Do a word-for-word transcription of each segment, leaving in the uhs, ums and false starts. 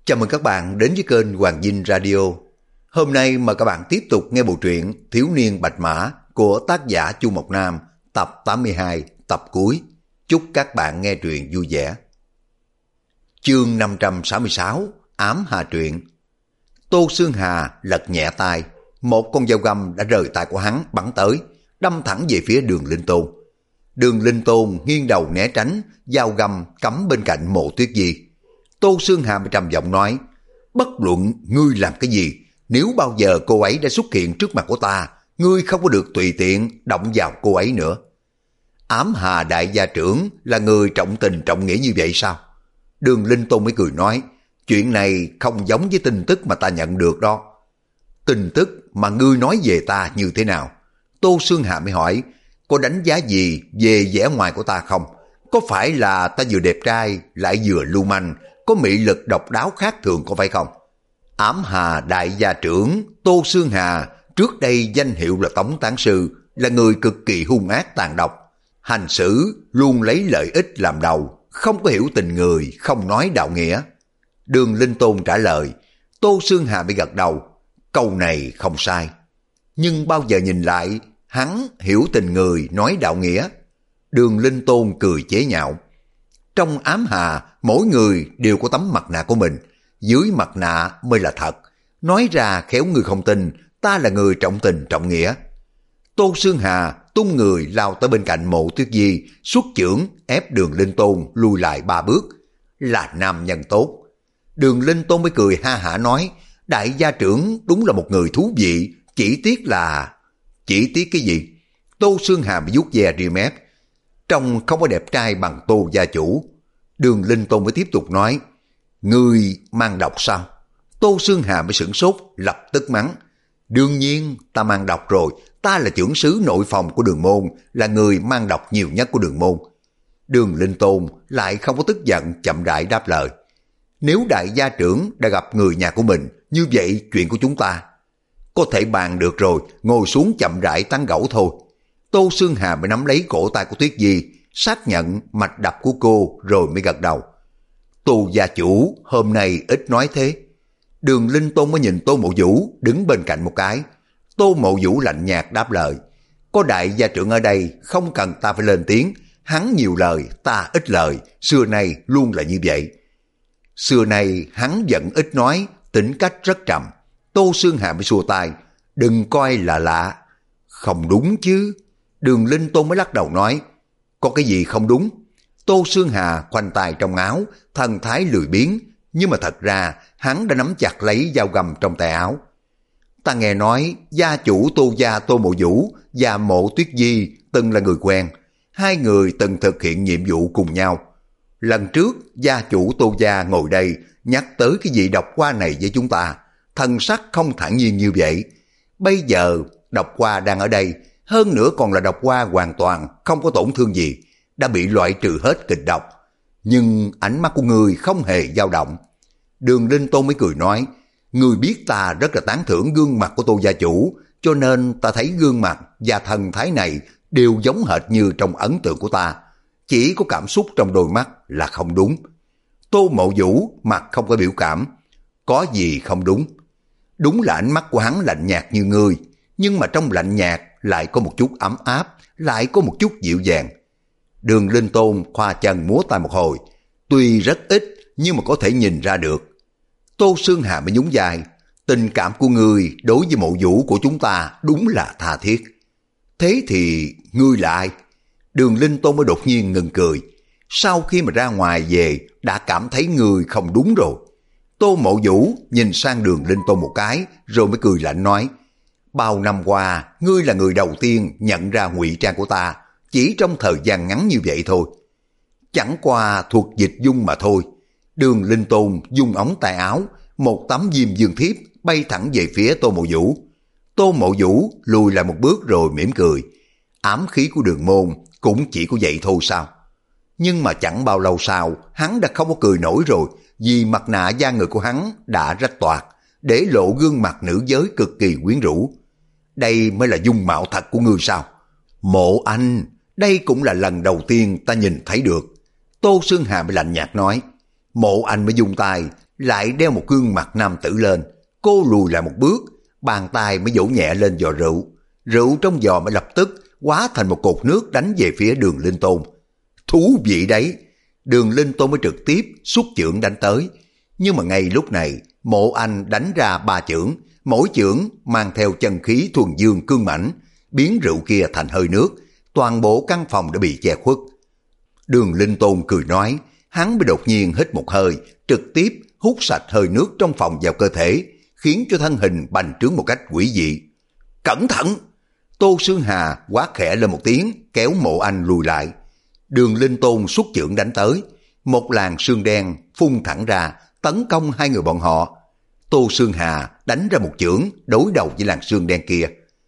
Chào mừng các bạn đến với kênh Hoàng Dinh Radio. Hôm nay mời các bạn tiếp tục nghe bộ truyện Thiếu niên Bạch Mã của tác giả Chu Mộc Nam, tập tám mươi hai, tập cuối. Chúc các bạn nghe truyện vui vẻ. Chương năm trăm sáu mươi sáu, Ám Hà Truyện. Tô Xương Hà lật nhẹ tay, một con dao găm đã rời tay của hắn bắn tới, đâm thẳng về phía Đường Linh Tôn. Đường Linh Tôn nghiêng đầu né tránh, dao găm cắm bên cạnh Mộ Tuyết Di. Tô Xương Hà trầm giọng nói, bất luận ngươi làm cái gì, nếu bao giờ cô ấy đã xuất hiện trước mặt của ta, ngươi không có được tùy tiện động vào cô ấy nữa. Ám Hà đại gia trưởng là người trọng tình trọng nghĩa như vậy sao? Đường Linh Tôn mới cười nói, chuyện này không giống với tin tức mà ta nhận được đó. Tin tức mà ngươi nói về ta như thế nào? Tô Xương Hà mới hỏi, có đánh giá gì về vẻ ngoài của ta không? Có phải là ta vừa đẹp trai lại vừa lưu manh, có mị lực độc đáo khác thường có phải không? Ám Hà đại gia trưởng Tô Xương Hà trước đây danh hiệu là Tống Tán Sư, là người cực kỳ hung ác tàn độc, hành xử luôn lấy lợi ích làm đầu, không có hiểu tình người, không nói đạo nghĩa. Đường Linh Tôn trả lời. Tô Xương Hà bị gật đầu, câu này không sai. Nhưng bao giờ nhìn lại, hắn hiểu tình người, nói đạo nghĩa. Đường Linh Tôn cười chế nhạo. Trong Ám Hà, mỗi người đều có tấm mặt nạ của mình, dưới mặt nạ mới là thật. Nói ra khéo người không tin, ta là người trọng tình trọng nghĩa. Tô Xương Hà tung người lao tới bên cạnh Mộ Tuyết Di, xuất chưởng ép Đường Linh Tôn lùi lại ba bước. Là nam nhân tốt. Đường Linh Tôn mới cười ha hả nói, đại gia trưởng đúng là một người thú vị, chỉ tiếc là... Chỉ tiếc cái gì? Tô Xương Hà bị vuốt ve ria mép. Trông không có đẹp trai bằng Tô gia chủ. Đường Linh Tôn mới tiếp tục nói, ngươi mang độc sao? Tô Xương Hà mới sửng sốt, lập tức mắng, đương nhiên ta mang độc rồi, ta là trưởng sứ nội phòng của Đường môn, là người mang độc nhiều nhất của Đường môn. Đường Linh Tôn lại không có tức giận, chậm rãi đáp lời, nếu đại gia trưởng đã gặp người nhà của mình, như vậy chuyện của chúng ta có thể bàn được rồi, ngồi xuống chậm rãi tán gẫu thôi. Tô Xương Hà mới nắm lấy cổ tay của Tuyết Di, xác nhận mạch đập của cô rồi mới gật đầu. Tô gia chủ hôm nay ít nói thế. Đường Linh Tôn mới nhìn Tô Mộ Vũ đứng bên cạnh một cái. Tô Mộ Vũ lạnh nhạt đáp lời, có đại gia trưởng ở đây, không cần ta phải lên tiếng. Hắn nhiều lời, ta ít lời, xưa nay luôn là như vậy. Xưa nay hắn vẫn ít nói, tính cách rất trầm. Tô Xương Hà mới xua tay, đừng coi là lạ. Không đúng chứ. Đường Linh Tôn mới lắc đầu nói, có cái gì không đúng? Tô Xương Hà khoanh tay trong áo, thần thái lười biếng, nhưng mà thật ra hắn đã nắm chặt lấy dao găm trong tay áo. Ta nghe nói gia chủ Tô gia Tô Mộ Vũ và Mộ Tuyết Di từng là người quen, hai người từng thực hiện nhiệm vụ cùng nhau. Lần trước gia chủ Tô gia ngồi đây nhắc tới cái vị độc hoa này với chúng ta, thần sắc không thản nhiên như vậy. Bây giờ độc hoa đang ở đây, hơn nữa còn là độc hoa hoàn toàn không có tổn thương gì, đã bị loại trừ hết kịch độc. Nhưng ánh mắt của người không hề dao động. Đường Linh Tôn mới cười nói, người biết ta rất là tán thưởng gương mặt của Tô gia chủ, cho nên ta thấy gương mặt và thần thái này đều giống hệt như trong ấn tượng của ta. Chỉ có cảm xúc trong đôi mắt là không đúng. Tô Mộ Vũ mặt không có biểu cảm. Có gì không đúng? Đúng là ánh mắt của hắn lạnh nhạt như ngươi, nhưng mà trong lạnh nhạt lại có một chút ấm áp, lại có một chút dịu dàng. Đường Linh Tôn khoa chân múa tay một hồi, tuy rất ít nhưng mà có thể nhìn ra được. Tô Xương Hà mới nhún vai, tình cảm của ngươi đối với Mộ Vũ của chúng ta đúng là tha thiết. Thế thì ngươi là ai? Đường Linh Tôn mới đột nhiên ngừng cười. Sau khi mà ra ngoài về đã cảm thấy ngươi không đúng rồi. Tô Mộ Vũ nhìn sang Đường Linh Tôn một cái rồi mới cười lạnh nói, bao năm qua ngươi là người đầu tiên nhận ra ngụy trang của ta, chỉ trong thời gian ngắn như vậy thôi. Chẳng qua thuộc dịch dung mà thôi. Đường Linh Tôn dung ống tay áo, một tấm diêm dương thiếp bay thẳng về phía Tô Mộ Vũ. Tô Mộ Vũ lùi lại một bước rồi mỉm cười. Ám khí của Đường môn cũng chỉ có vậy thôi sao? Nhưng mà chẳng bao lâu sau, hắn đã không có cười nổi rồi, vì mặt nạ da người của hắn đã rách toạc, để lộ gương mặt nữ giới cực kỳ quyến rũ. Đây mới là dung mạo thật của ngươi sao? Mộ Anh, đây cũng là lần đầu tiên ta nhìn thấy được. Tô Xương Hà mới lạnh nhạt nói, Mộ Anh mới dùng tay, lại đeo một gương mặt nam tử lên. Cô lùi lại một bước, bàn tay mới vỗ nhẹ lên giò rượu. Rượu trong giò mới lập tức hóa thành một cột nước đánh về phía Đường Linh Tôn. Thú vị đấy! Đường Linh Tôn mới trực tiếp xuất chưởng đánh tới. Nhưng mà ngay lúc này, Mộ Anh đánh ra ba chưởng, mỗi chưởng mang theo chân khí thuần dương cương mãnh, biến rượu kia thành hơi nước, toàn bộ căn phòng đã bị che khuất. Đường Linh Tôn cười nói, hắn mới đột nhiên hít một hơi, trực tiếp hút sạch hơi nước trong phòng vào cơ thể, khiến cho thân hình bành trướng một cách quỷ dị. Cẩn thận! Tô Sương Hà quát khẽ lên một tiếng, kéo Mộ Anh lùi lại. Đường Linh Tôn xuất chưởng đánh tới, một làn sương đen phun thẳng ra, tấn công hai người bọn họ. Tô Sương Hà đánh ra một chưởng đối đầu với làn sương đen kia.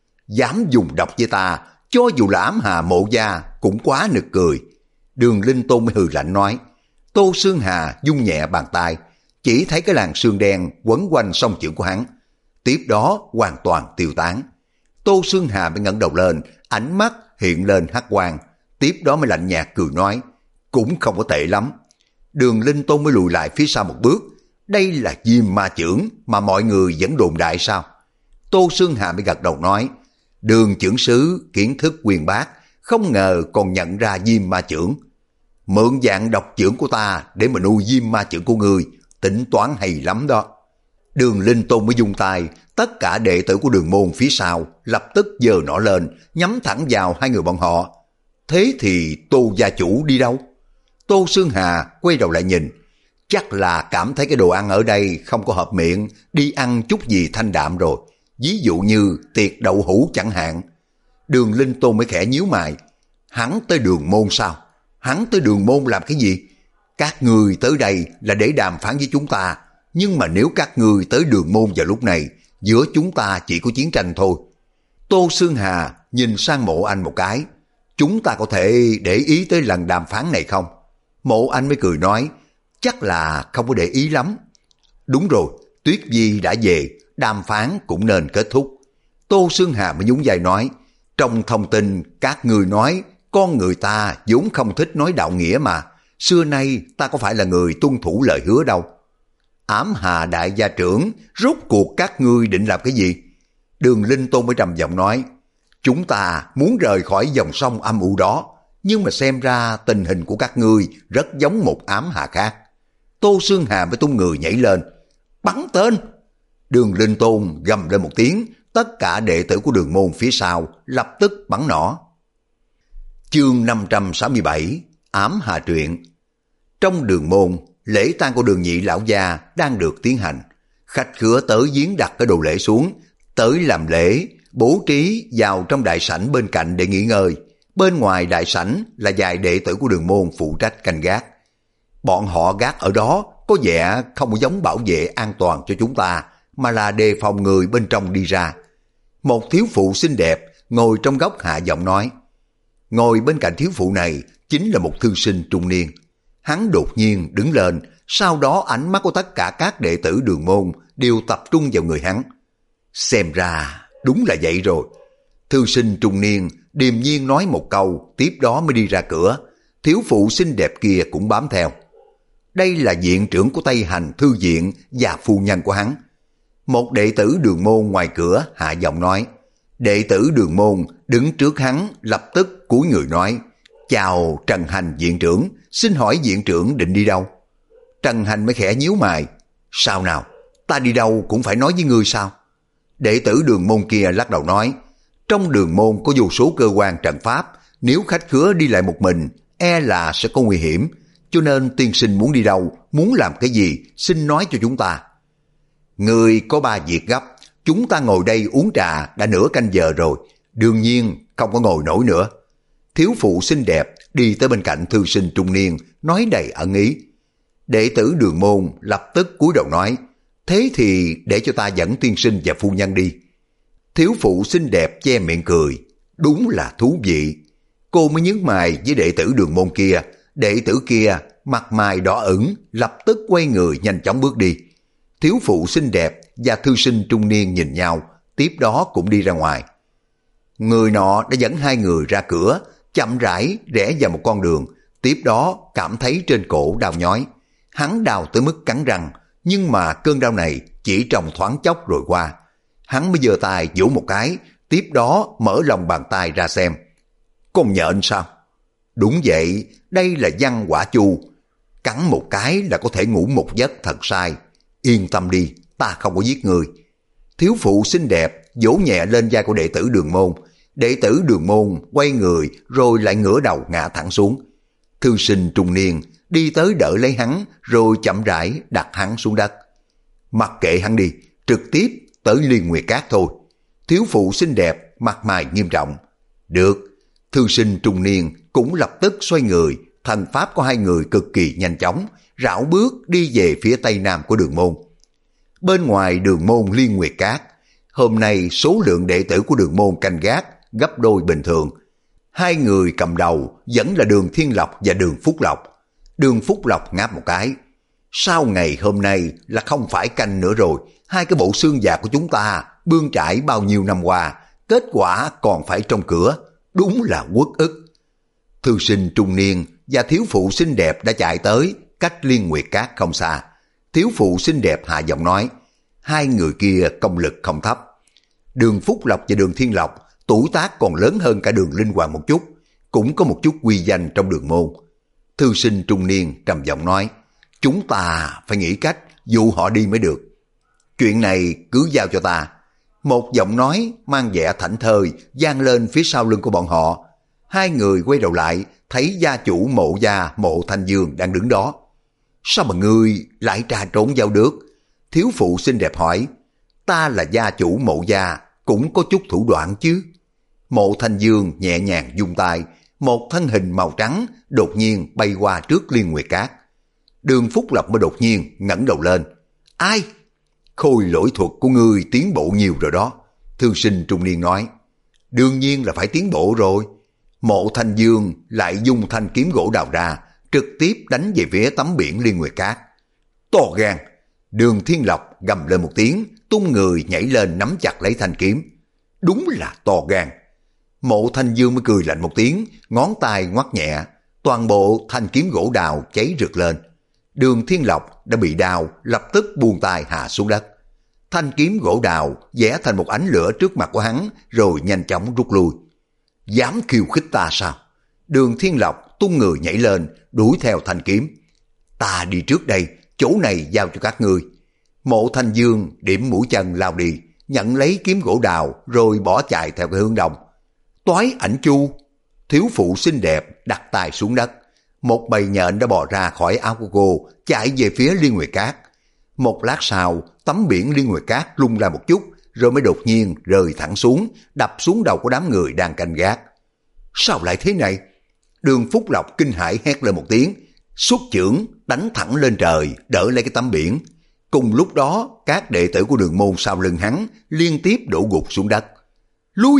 Dám dùng độc với ta, cho dù là ám hà Mộ gia cũng quá nực cười. Đường Linh Tôn mới hừ lạnh nói. Tô Sương Hà vung nhẹ bàn tay, chỉ thấy cái làn sương đen quấn quanh song chưởng của hắn, tiếp đó hoàn toàn tiêu tán. Tô Sương Hà mới ngẩng đầu lên, ánh mắt hiện lên hắc quang, tiếp đó mới lạnh nhạt cười nói, cũng không có tệ lắm. Đường Linh Tôn mới lùi lại phía sau một bước. Đây là Diêm Ma chưởng mà mọi người vẫn đồn đại sao? Tô Sương Hà mới gật đầu nói, Đường chưởng sứ kiến thức uyên bác, không ngờ còn nhận ra Diêm Ma chưởng. Mượn dạng độc chưởng của ta để mà nuôi Diêm Ma chưởng của ngươi, tính toán hay lắm đó. Đường Linh Tôn mới dùng tay, tất cả đệ tử của Đường môn phía sau lập tức giơ nỏ lên, nhắm thẳng vào hai người bọn họ. Thế thì Tô gia chủ đi đâu? Tô Sương Hà quay đầu lại nhìn, chắc là cảm thấy cái đồ ăn ở đây không có hợp miệng, đi ăn chút gì thanh đạm rồi, ví dụ như tiệc đậu hũ chẳng hạn. Đường Linh Tôn mới khẽ nhíu mày, hắn tới Đường môn sao? Hắn tới Đường môn làm cái gì? Các người tới đây là để đàm phán với chúng ta, nhưng mà nếu các người tới Đường môn vào lúc này, giữa chúng ta chỉ có chiến tranh thôi. Tô Sương Hà nhìn sang Mộ Anh một cái, chúng ta có thể để ý tới lần đàm phán này không? Mộ Anh mới cười nói, chắc là không có để ý lắm. Đúng rồi, Tuyết Di đã về, đàm phán cũng nên kết thúc. Tô Sương Hà mới nhún vai nói, trong thông tin các người nói, con người ta vốn không thích nói đạo nghĩa mà, xưa nay ta có phải là người tuân thủ lời hứa đâu. Ám Hà đại gia trưởng, rốt cuộc các ngươi định làm cái gì? Đường Linh Tôn mới trầm giọng nói, chúng ta muốn rời khỏi dòng sông âm u đó, nhưng mà xem ra tình hình của các ngươi rất giống một ám hà khác. Tô Sương Hà mới tung người nhảy lên, bắn tên. Đường Linh Tôn gầm lên một tiếng, tất cả đệ tử của Đường môn phía sau lập tức bắn nỏ. Chương năm trăm sáu mươi bảy, ám hà truyện. Trong Đường môn, lễ tang của Đường nhị lão gia đang được tiến hành. Khách khứa tới giếng đặt cái đồ lễ xuống, tới làm lễ, bố trí vào trong đại sảnh bên cạnh để nghỉ ngơi. Bên ngoài đại sảnh là vài đệ tử của Đường môn phụ trách canh gác. Bọn họ gác ở đó có vẻ không giống bảo vệ an toàn cho chúng ta, mà là đề phòng người bên trong đi ra. Một thiếu phụ xinh đẹp ngồi trong góc hạ giọng nói. Ngồi bên cạnh thiếu phụ này chính là một thư sinh trung niên. Hắn đột nhiên đứng lên, sau đó ánh mắt của tất cả các đệ tử Đường môn đều tập trung vào người hắn. Xem ra đúng là vậy rồi. Thư sinh trung niên điềm nhiên nói một câu, tiếp đó mới đi ra cửa. Thiếu phụ xinh đẹp kia cũng bám theo. Đây là viện trưởng của Tây Hành Thư viện và phu nhân của hắn. Một đệ tử Đường môn ngoài cửa hạ giọng nói. Đệ tử Đường môn đứng trước hắn lập tức cúi người nói, chào Trần Hành viện trưởng, xin hỏi viện trưởng định đi đâu? Trần Hành mới khẽ nhíu mày, sao nào, ta đi đâu cũng phải nói với ngươi sao? Đệ tử Đường môn kia lắc đầu nói, trong Đường môn có vô số cơ quan trận pháp, nếu khách khứa đi lại một mình, e là sẽ có nguy hiểm, cho nên tiên sinh muốn đi đâu, muốn làm cái gì, xin nói cho chúng ta. Người có ba việc gấp, chúng ta ngồi đây uống trà đã nửa canh giờ rồi, đương nhiên không có ngồi nổi nữa. Thiếu phụ xinh đẹp đi tới bên cạnh thư sinh trung niên, nói đầy ẩn ý. Đệ tử Đường môn lập tức cúi đầu nói, thế thì để cho ta dẫn tiên sinh và phu nhân đi. Thiếu phụ xinh đẹp che miệng cười, đúng là thú vị. Cô mới nhướng mày với đệ tử Đường môn kia, đệ tử kia mặt mày đỏ ửng, lập tức quay người nhanh chóng bước đi. Thiếu phụ xinh đẹp và thư sinh trung niên nhìn nhau, tiếp đó cũng đi ra ngoài. Người nọ đã dẫn hai người ra cửa, chậm rãi rẽ vào một con đường, tiếp đó cảm thấy trên cổ đau nhói. Hắn đau tới mức cắn răng, nhưng mà cơn đau này chỉ trong thoáng chốc rồi qua. Hắn mới giơ tay vỗ một cái, tiếp đó mở lòng bàn tay ra xem. Con nhện sao? Đúng vậy, đây là văn quả chu. Cắn một cái là có thể ngủ một giấc thật sai. Yên tâm đi, ta không có giết người. Thiếu phụ xinh đẹp vỗ nhẹ lên vai của đệ tử Đường Môn. Đệ tử Đường Môn quay người rồi lại ngửa đầu ngã thẳng xuống. Thư sinh trung niên đi tới đỡ lấy hắn rồi chậm rãi đặt hắn xuống đất. Mặc kệ hắn đi, trực tiếp tới Liên Nguyệt Cát thôi. Thiếu phụ xinh đẹp mặt mày nghiêm trọng. Được. Thư sinh trung niên cũng lập tức xoay người, thần pháp của hai người cực kỳ nhanh chóng, rảo bước đi về phía tây nam của Đường Môn. Bên ngoài Đường Môn Liên Nguyệt Cát, hôm nay số lượng đệ tử của Đường Môn canh gác gấp đôi bình thường. Hai người cầm đầu vẫn là Đường Thiên Lộc và Đường Phúc Lộc. Đường Phúc Lộc ngáp một cái. Sau ngày hôm nay là không phải canh nữa rồi, hai cái bộ xương già của chúng ta bươn trải bao nhiêu năm qua, kết quả còn phải trong cửa, đúng là uất ức. Thư sinh trung niên và thiếu phụ xinh đẹp đã chạy tới, cách Liên Nguyệt Cát không xa. Thiếu phụ xinh đẹp hạ giọng nói, hai người kia công lực không thấp. Đường Phúc Lộc và Đường Thiên Lộc tuổi tác còn lớn hơn cả Đường Linh Hoàng một chút, cũng có một chút uy danh trong Đường Môn. Thư sinh trung niên trầm giọng nói, chúng ta phải nghĩ cách dụ họ đi mới được. Chuyện này cứ giao cho ta. Một giọng nói mang vẻ thảnh thơi vang lên phía sau lưng của bọn họ. Hai người quay đầu lại, thấy gia chủ Mộ gia Mộ Thanh Dương đang đứng đó. Sao mà ngươi lại trà trộn vào được? Thiếu phụ xinh đẹp hỏi. Ta là gia chủ Mộ gia, cũng có chút thủ đoạn chứ. Mộ Thanh Dương nhẹ nhàng vung tay, một thân hình màu trắng đột nhiên bay qua trước Liên Nguyệt Cát. Đường Phúc Lộc mới đột nhiên ngẩng đầu lên. Ai? Khôi lỗi thuật của ngươi tiến bộ nhiều rồi đó. Thư sinh trung niên nói. Đương nhiên là phải tiến bộ rồi. Mộ Thanh Dương lại dùng thanh kiếm gỗ đào ra, trực tiếp đánh về phía tấm biển Liên Nguyệt Cát. To gan! Đường Thiên Lộc gầm lên một tiếng, tung người nhảy lên nắm chặt lấy thanh kiếm. Đúng là to gan! Mộ Thanh Dương mới cười lạnh một tiếng, ngón tay ngoắc nhẹ, toàn bộ thanh kiếm gỗ đào cháy rực lên. Đường Thiên Lộc đã bị đào, lập tức buông tay hạ xuống đất. Thanh kiếm gỗ đào vẽ thành một ánh lửa trước mặt của hắn, rồi nhanh chóng rút lui. Dám khiêu khích ta sao? Đường Thiên Lộc tung người nhảy lên, đuổi theo thanh kiếm. Ta đi trước đây, chỗ này giao cho các ngươi. Mộ Thanh Dương điểm mũi chân lao đi, nhận lấy kiếm gỗ đào rồi bỏ chạy theo cái hướng đông. Toái ảnh chu! Thiếu phụ xinh đẹp đặt tay xuống đất. Một bầy nhện đã bò ra khỏi áo của cô, chạy về phía Liên Nguyệt Cát. Một lát sau, tấm biển Liên Nguyệt Cát lung ra một chút, rồi mới đột nhiên rơi thẳng xuống, đập xuống đầu của đám người đang canh gác. Sao lại thế này? Đường Phúc Lộc kinh hãi hét lên một tiếng, xuất chưởng đánh thẳng lên trời, đỡ lấy cái tấm biển. Cùng lúc đó, các đệ tử của Đường Môn sau lưng hắn liên tiếp đổ gục xuống đất. Lui!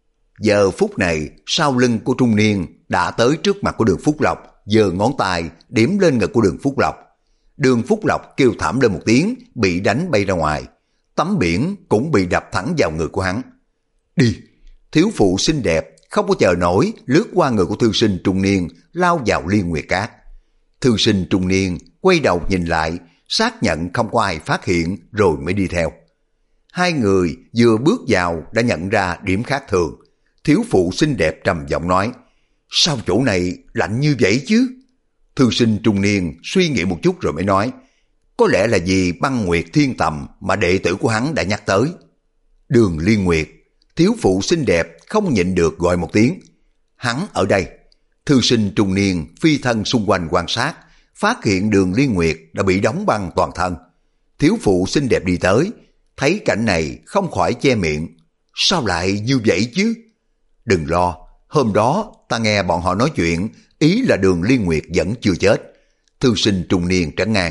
Giờ phút này, sau lưng của trung niên đã tới trước mặt của Đường Phúc Lộc, giơ ngón tay điểm lên ngực của Đường Phúc Lộc. Đường Phúc Lộc kêu thảm lên một tiếng, bị đánh bay ra ngoài. Tấm biển cũng bị đập thẳng vào người của hắn. Đi! Thiếu phụ xinh đẹp không có chờ nổi, lướt qua người của thư sinh trung niên, lao vào Liên Nguyệt Cát. Thư sinh trung niên quay đầu nhìn lại, xác nhận không có ai phát hiện rồi mới đi theo. Hai người vừa bước vào đã nhận ra điểm khác thường. Thiếu phụ xinh đẹp trầm giọng nói, sao chỗ này lạnh như vậy chứ? Thư sinh trung niên suy nghĩ một chút rồi mới nói, có lẽ là vì băng nguyệt thiên tầm mà đệ tử của hắn đã nhắc tới. Đường Liên Nguyệt! Thiếu phụ xinh đẹp không nhịn được gọi một tiếng. Hắn ở đây. Thư sinh trung niên phi thân xung quanh quan sát, phát hiện Đường Liên Nguyệt đã bị đóng băng toàn thân. Thiếu phụ xinh đẹp đi tới, thấy cảnh này không khỏi che miệng. Sao lại như vậy chứ? Đừng lo, hôm đó ta nghe bọn họ nói chuyện, ý là Đường Liên Nguyệt vẫn chưa chết. Thư sinh trung niên trấn ngang.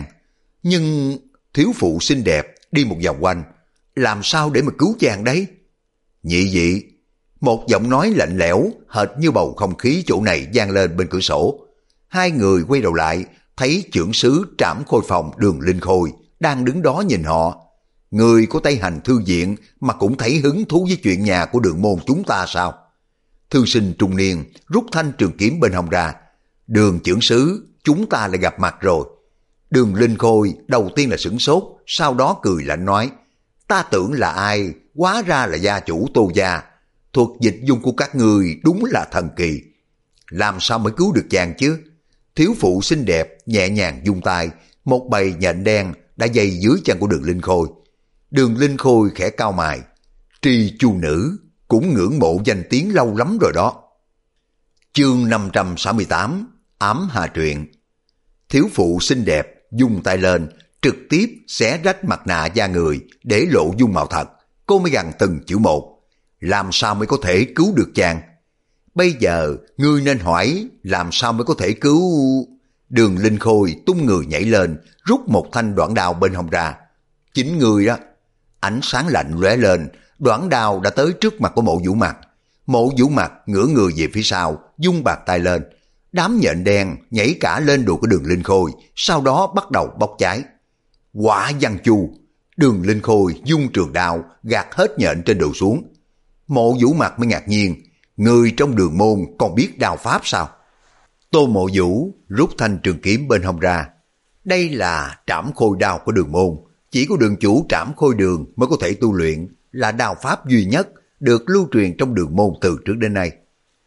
Nhưng thiếu phụ xinh đẹp đi một vòng quanh, làm sao để mà cứu chàng đấy? Nhị dị! Một giọng nói lạnh lẽo, hệt như bầu không khí chỗ này vang lên bên cửa sổ. Hai người quay đầu lại, thấy chưởng sứ Trảm Khôi Phòng Đường Linh Khôi đang đứng đó nhìn họ. Người của Tây Hành Thư Viện mà cũng thấy hứng thú với chuyện nhà của Đường Môn chúng ta sao? Thư sinh trung niên rút thanh trường kiếm bên hông ra. Đường chưởng sứ, chúng ta lại gặp mặt rồi. Đường Linh Khôi đầu tiên là sửng sốt, sau đó cười lạnh nói, ta tưởng là ai, hóa ra là gia chủ Tô gia. Thuật dịch dung của các người đúng là thần kỳ. Làm sao mới cứu được chàng chứ? Thiếu phụ xinh đẹp nhẹ nhàng dung tay, một bầy nhện đen đã dày dưới chân của Đường Linh Khôi. Đường Linh Khôi khẽ cau mày, tri chu nữ cũng ngưỡng mộ danh tiếng lâu lắm rồi đó. Chương năm trăm sáu mươi tám, ám hà truyện. Thiếu phụ xinh đẹp dung tay lên, trực tiếp xé rách mặt nạ da người để lộ dung mạo thật. Cô mới gằn từng chữ một, làm sao mới có thể cứu được chàng? Bây giờ ngươi nên hỏi làm sao mới có thể cứu... Đường Linh Khôi tung người nhảy lên, rút một thanh đoạn đao bên hông ra. Chính người đó. Ánh sáng lạnh lóe lên, đoạn đao đã tới trước mặt của Mộ Vũ Mặt. Mộ Vũ Mặt ngửa người về phía sau, dung bạc tay lên. Đám nhện đen nhảy cả lên đùi của Đường Linh Khôi, sau đó bắt đầu bốc cháy. Quả văn chu. Đường Linh Khôi dung trường đao gạt hết nhện trên đùi xuống. Mộ Vũ Mặt mới ngạc nhiên, người trong Đường môn còn biết đao pháp sao? Tô Mộ Vũ rút thanh trường kiếm bên hông ra. Đây là trảm khôi đao của Đường môn, chỉ có đường chủ trảm khôi đường mới có thể tu luyện, là đao pháp duy nhất được lưu truyền trong Đường môn từ trước đến nay.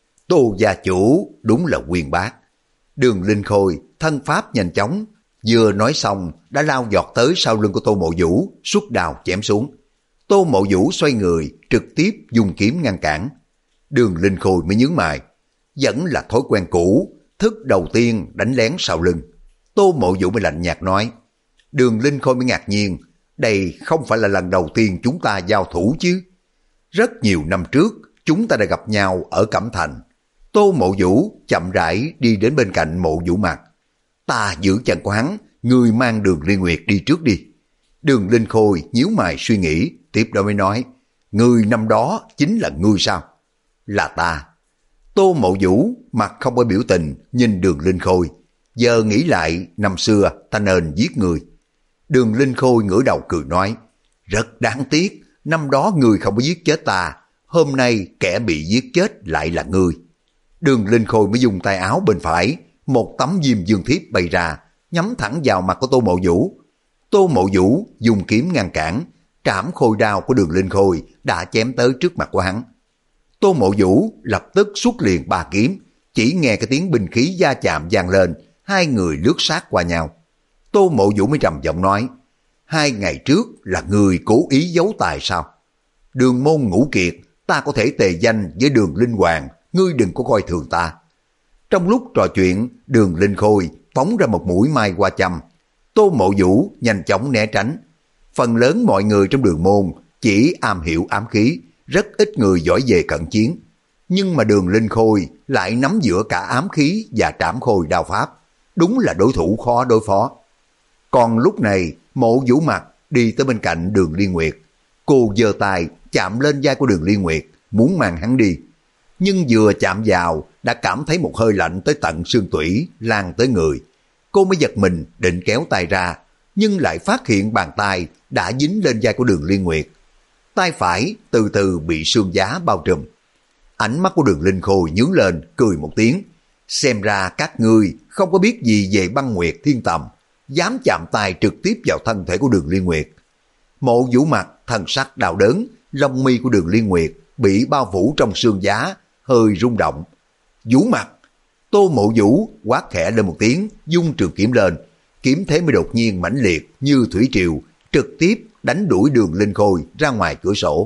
Tô gia chủ đúng là uyên bác. Đường Linh Khôi thân pháp nhanh chóng, vừa nói xong đã lao giọt tới sau lưng của Tô Mộ Vũ, xuất đao chém xuống. Tô Mộ Vũ xoay người trực tiếp dùng kiếm ngăn cản. Đường Linh Khôi mới nhướng mày, vẫn là thói quen cũ, thức đầu tiên đánh lén sau lưng. Tô Mộ Vũ mới lạnh nhạt nói. Đường Linh Khôi mới ngạc nhiên, đây không phải là lần đầu tiên chúng ta giao thủ chứ? Rất nhiều năm trước chúng ta đã gặp nhau ở Cẩm Thành. Tô Mộ Vũ chậm rãi đi đến bên cạnh Mộ Vũ Mặt. Ta giữ chân của hắn, người mang Đường Liên Nguyệt đi trước đi. Đường Linh Khôi nhíu mày suy nghĩ, tiếp đó mới nói, người năm đó chính là ngươi sao? Là ta. Tô Mộ Vũ mặt không có biểu tình nhìn Đường Linh Khôi. Giờ nghĩ lại năm xưa ta nên giết người. Đường Linh Khôi ngửa đầu cười nói, rất đáng tiếc, năm đó người không có giết chết ta, hôm nay kẻ bị giết chết lại là ngươi. Đường Linh Khôi mới dùng tay áo bên phải, một tấm diêm dương thiếp bay ra, nhắm thẳng vào mặt của Tô Mộ Vũ. Tô Mộ Vũ dùng kiếm ngăn cản, trảm khôi đao của Đường Linh Khôi đã chém tới trước mặt của hắn. Tô Mộ Vũ lập tức xuất liền ba kiếm, chỉ nghe cái tiếng binh khí va chạm vang lên, hai người lướt sát qua nhau. Tô Mộ Vũ mới trầm giọng nói, hai ngày trước là người cố ý giấu tài sao? Đường môn Ngũ Kiệt, ta có thể tề danh với Đường Linh Hoàng, ngươi đừng có coi thường ta. Trong lúc trò chuyện, Đường Linh Khôi phóng ra một mũi mai hoa châm. Tô Mộ Vũ nhanh chóng né tránh. Phần lớn mọi người trong Đường môn chỉ am hiểu ám khí, rất ít người giỏi về cận chiến. Nhưng mà Đường Linh Khôi lại nắm giữa cả ám khí và trảm khôi đao pháp. Đúng là đối thủ khó đối phó. Còn lúc này, Mộ Vũ Mặt đi tới bên cạnh Đường Liên Nguyệt. Cô giơ tay chạm lên vai của Đường Liên Nguyệt, muốn mang hắn đi. Nhưng vừa chạm vào, đã cảm thấy một hơi lạnh tới tận xương tủy, lan tới người. Cô mới giật mình định kéo tay ra, nhưng lại phát hiện bàn tay đã dính lên vai của Đường Liên Nguyệt. Tay phải từ từ bị sương giá bao trùm. Ánh mắt của Đường Linh Khôi nhướng lên, cười một tiếng. Xem ra các ngươi không có biết gì về băng nguyệt thiên tầm, dám chạm tay trực tiếp vào thân thể của Đường Liên Nguyệt. Mộ Vũ Mặt thần sắc đau đớn, lông mi của Đường Liên Nguyệt bị bao phủ trong sương giá, hơi rung động. Vũ Mặt! Tô Mộ Vũ quát khẽ lên một tiếng, dung trường kiếm lên. Kiếm thế mới đột nhiên mãnh liệt như thủy triều, trực tiếp đánh đuổi Đường Linh Khôi ra ngoài cửa sổ.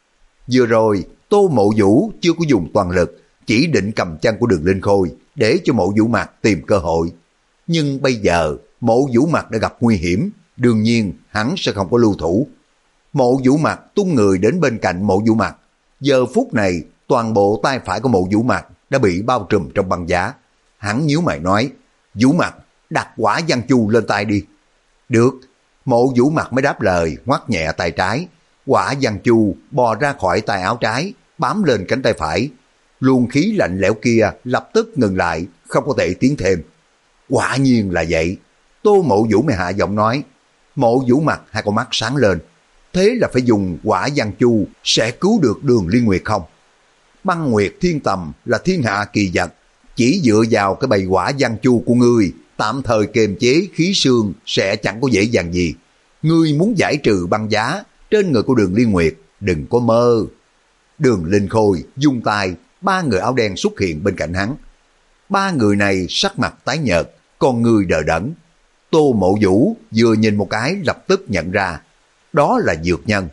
Vừa rồi, Tô Mộ Vũ chưa có dùng toàn lực, chỉ định cầm chân của Đường Linh Khôi để cho Mộ Vũ Mặt tìm cơ hội. Nhưng bây giờ, Mộ Vũ Mặt đã gặp nguy hiểm, đương nhiên hắn sẽ không có lưu thủ. Mộ Vũ Mặt tung người đến bên cạnh Mộ Vũ Mặt. Giờ phút này, toàn bộ tay phải của Mộ Vũ Mặt đã bị bao trùm trong băng giá. Hắn nhíu mày nói, Vũ Mặt, đặt quả văn chu lên tay đi. Được. Mộ Vũ Mặt mới đáp lời, ngoắt nhẹ tay trái. Quả văn chu bò ra khỏi tay áo trái, bám lên cánh tay phải. Luồng khí lạnh lẽo kia lập tức ngừng lại, không có thể tiến thêm. Quả nhiên là vậy. Tô Mộ Vũ mới hạ giọng nói. Mộ Vũ Mặt hai con mắt sáng lên. Thế là phải dùng quả văn chu sẽ cứu được Đường Liên Nguyệt không? Băng nguyệt thiên tầm là thiên hạ kỳ vật, chỉ dựa vào cái bầy quả văn chu của ngươi tạm thời kiềm chế khí xương sẽ chẳng có dễ dàng gì. Ngươi muốn giải trừ băng giá trên người của Đường Liên Nguyệt, đừng có mơ. Đường Linh Khôi dung tay, ba người áo đen xuất hiện bên cạnh hắn. Ba người này sắc mặt tái nhợt, con người đờ đẫn. Tô Mộ Vũ vừa nhìn một cái lập tức nhận ra, đó là dược nhân.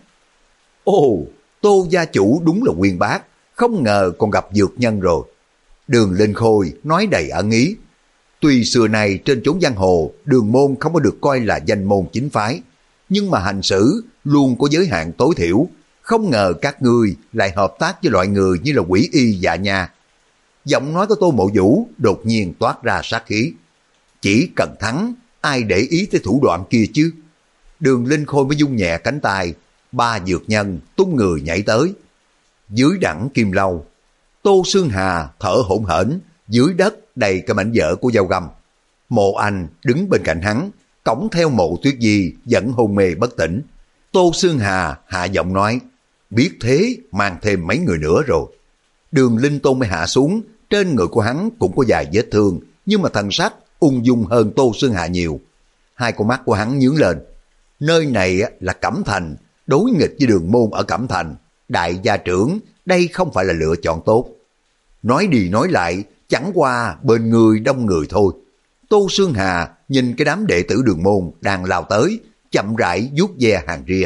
Ồ, Tô gia chủ đúng là uyên bác, không ngờ còn gặp dược nhân rồi. Đường Linh Khôi nói đầy ẩn ý. Tuy xưa này trên chốn giang hồ, Đường môn không có được coi là danh môn chính phái, nhưng mà hành xử luôn có giới hạn tối thiểu. Không ngờ các ngươi lại hợp tác với loại người như là quỷ y dạ nha. Giọng nói của Tô Mộ Vũ đột nhiên toát ra sát khí. Chỉ cần thắng, ai để ý tới thủ đoạn kia chứ? Đường Linh Khôi mới dung nhẹ cánh tay, ba dược nhân tung người nhảy tới. Dưới đẳng kim lâu, Tô Xương Hà thở hổn hển, dưới đất đầy cái mảnh vỡ của dao găm. Mộ Anh đứng bên cạnh hắn, cõng theo Mộ Tuyết Di vẫn hôn mê bất tỉnh. Tô Xương Hà hạ giọng nói, biết thế mang thêm mấy người nữa rồi. Đường Linh Tôn mới hạ xuống, trên người của hắn cũng có vài vết thương, nhưng mà thần sắc ung dung hơn Tô Xương Hà nhiều. Hai con mắt của hắn nhướng lên. Nơi này là Cẩm Thành, đối nghịch với Đường môn ở Cẩm Thành. Đại gia trưởng, đây không phải là lựa chọn tốt. Nói đi nói lại, chẳng qua bên người đông người thôi. Tô Xương Hà nhìn cái đám đệ tử Đường môn đang lao tới, chậm rãi vuốt ve hàng ria.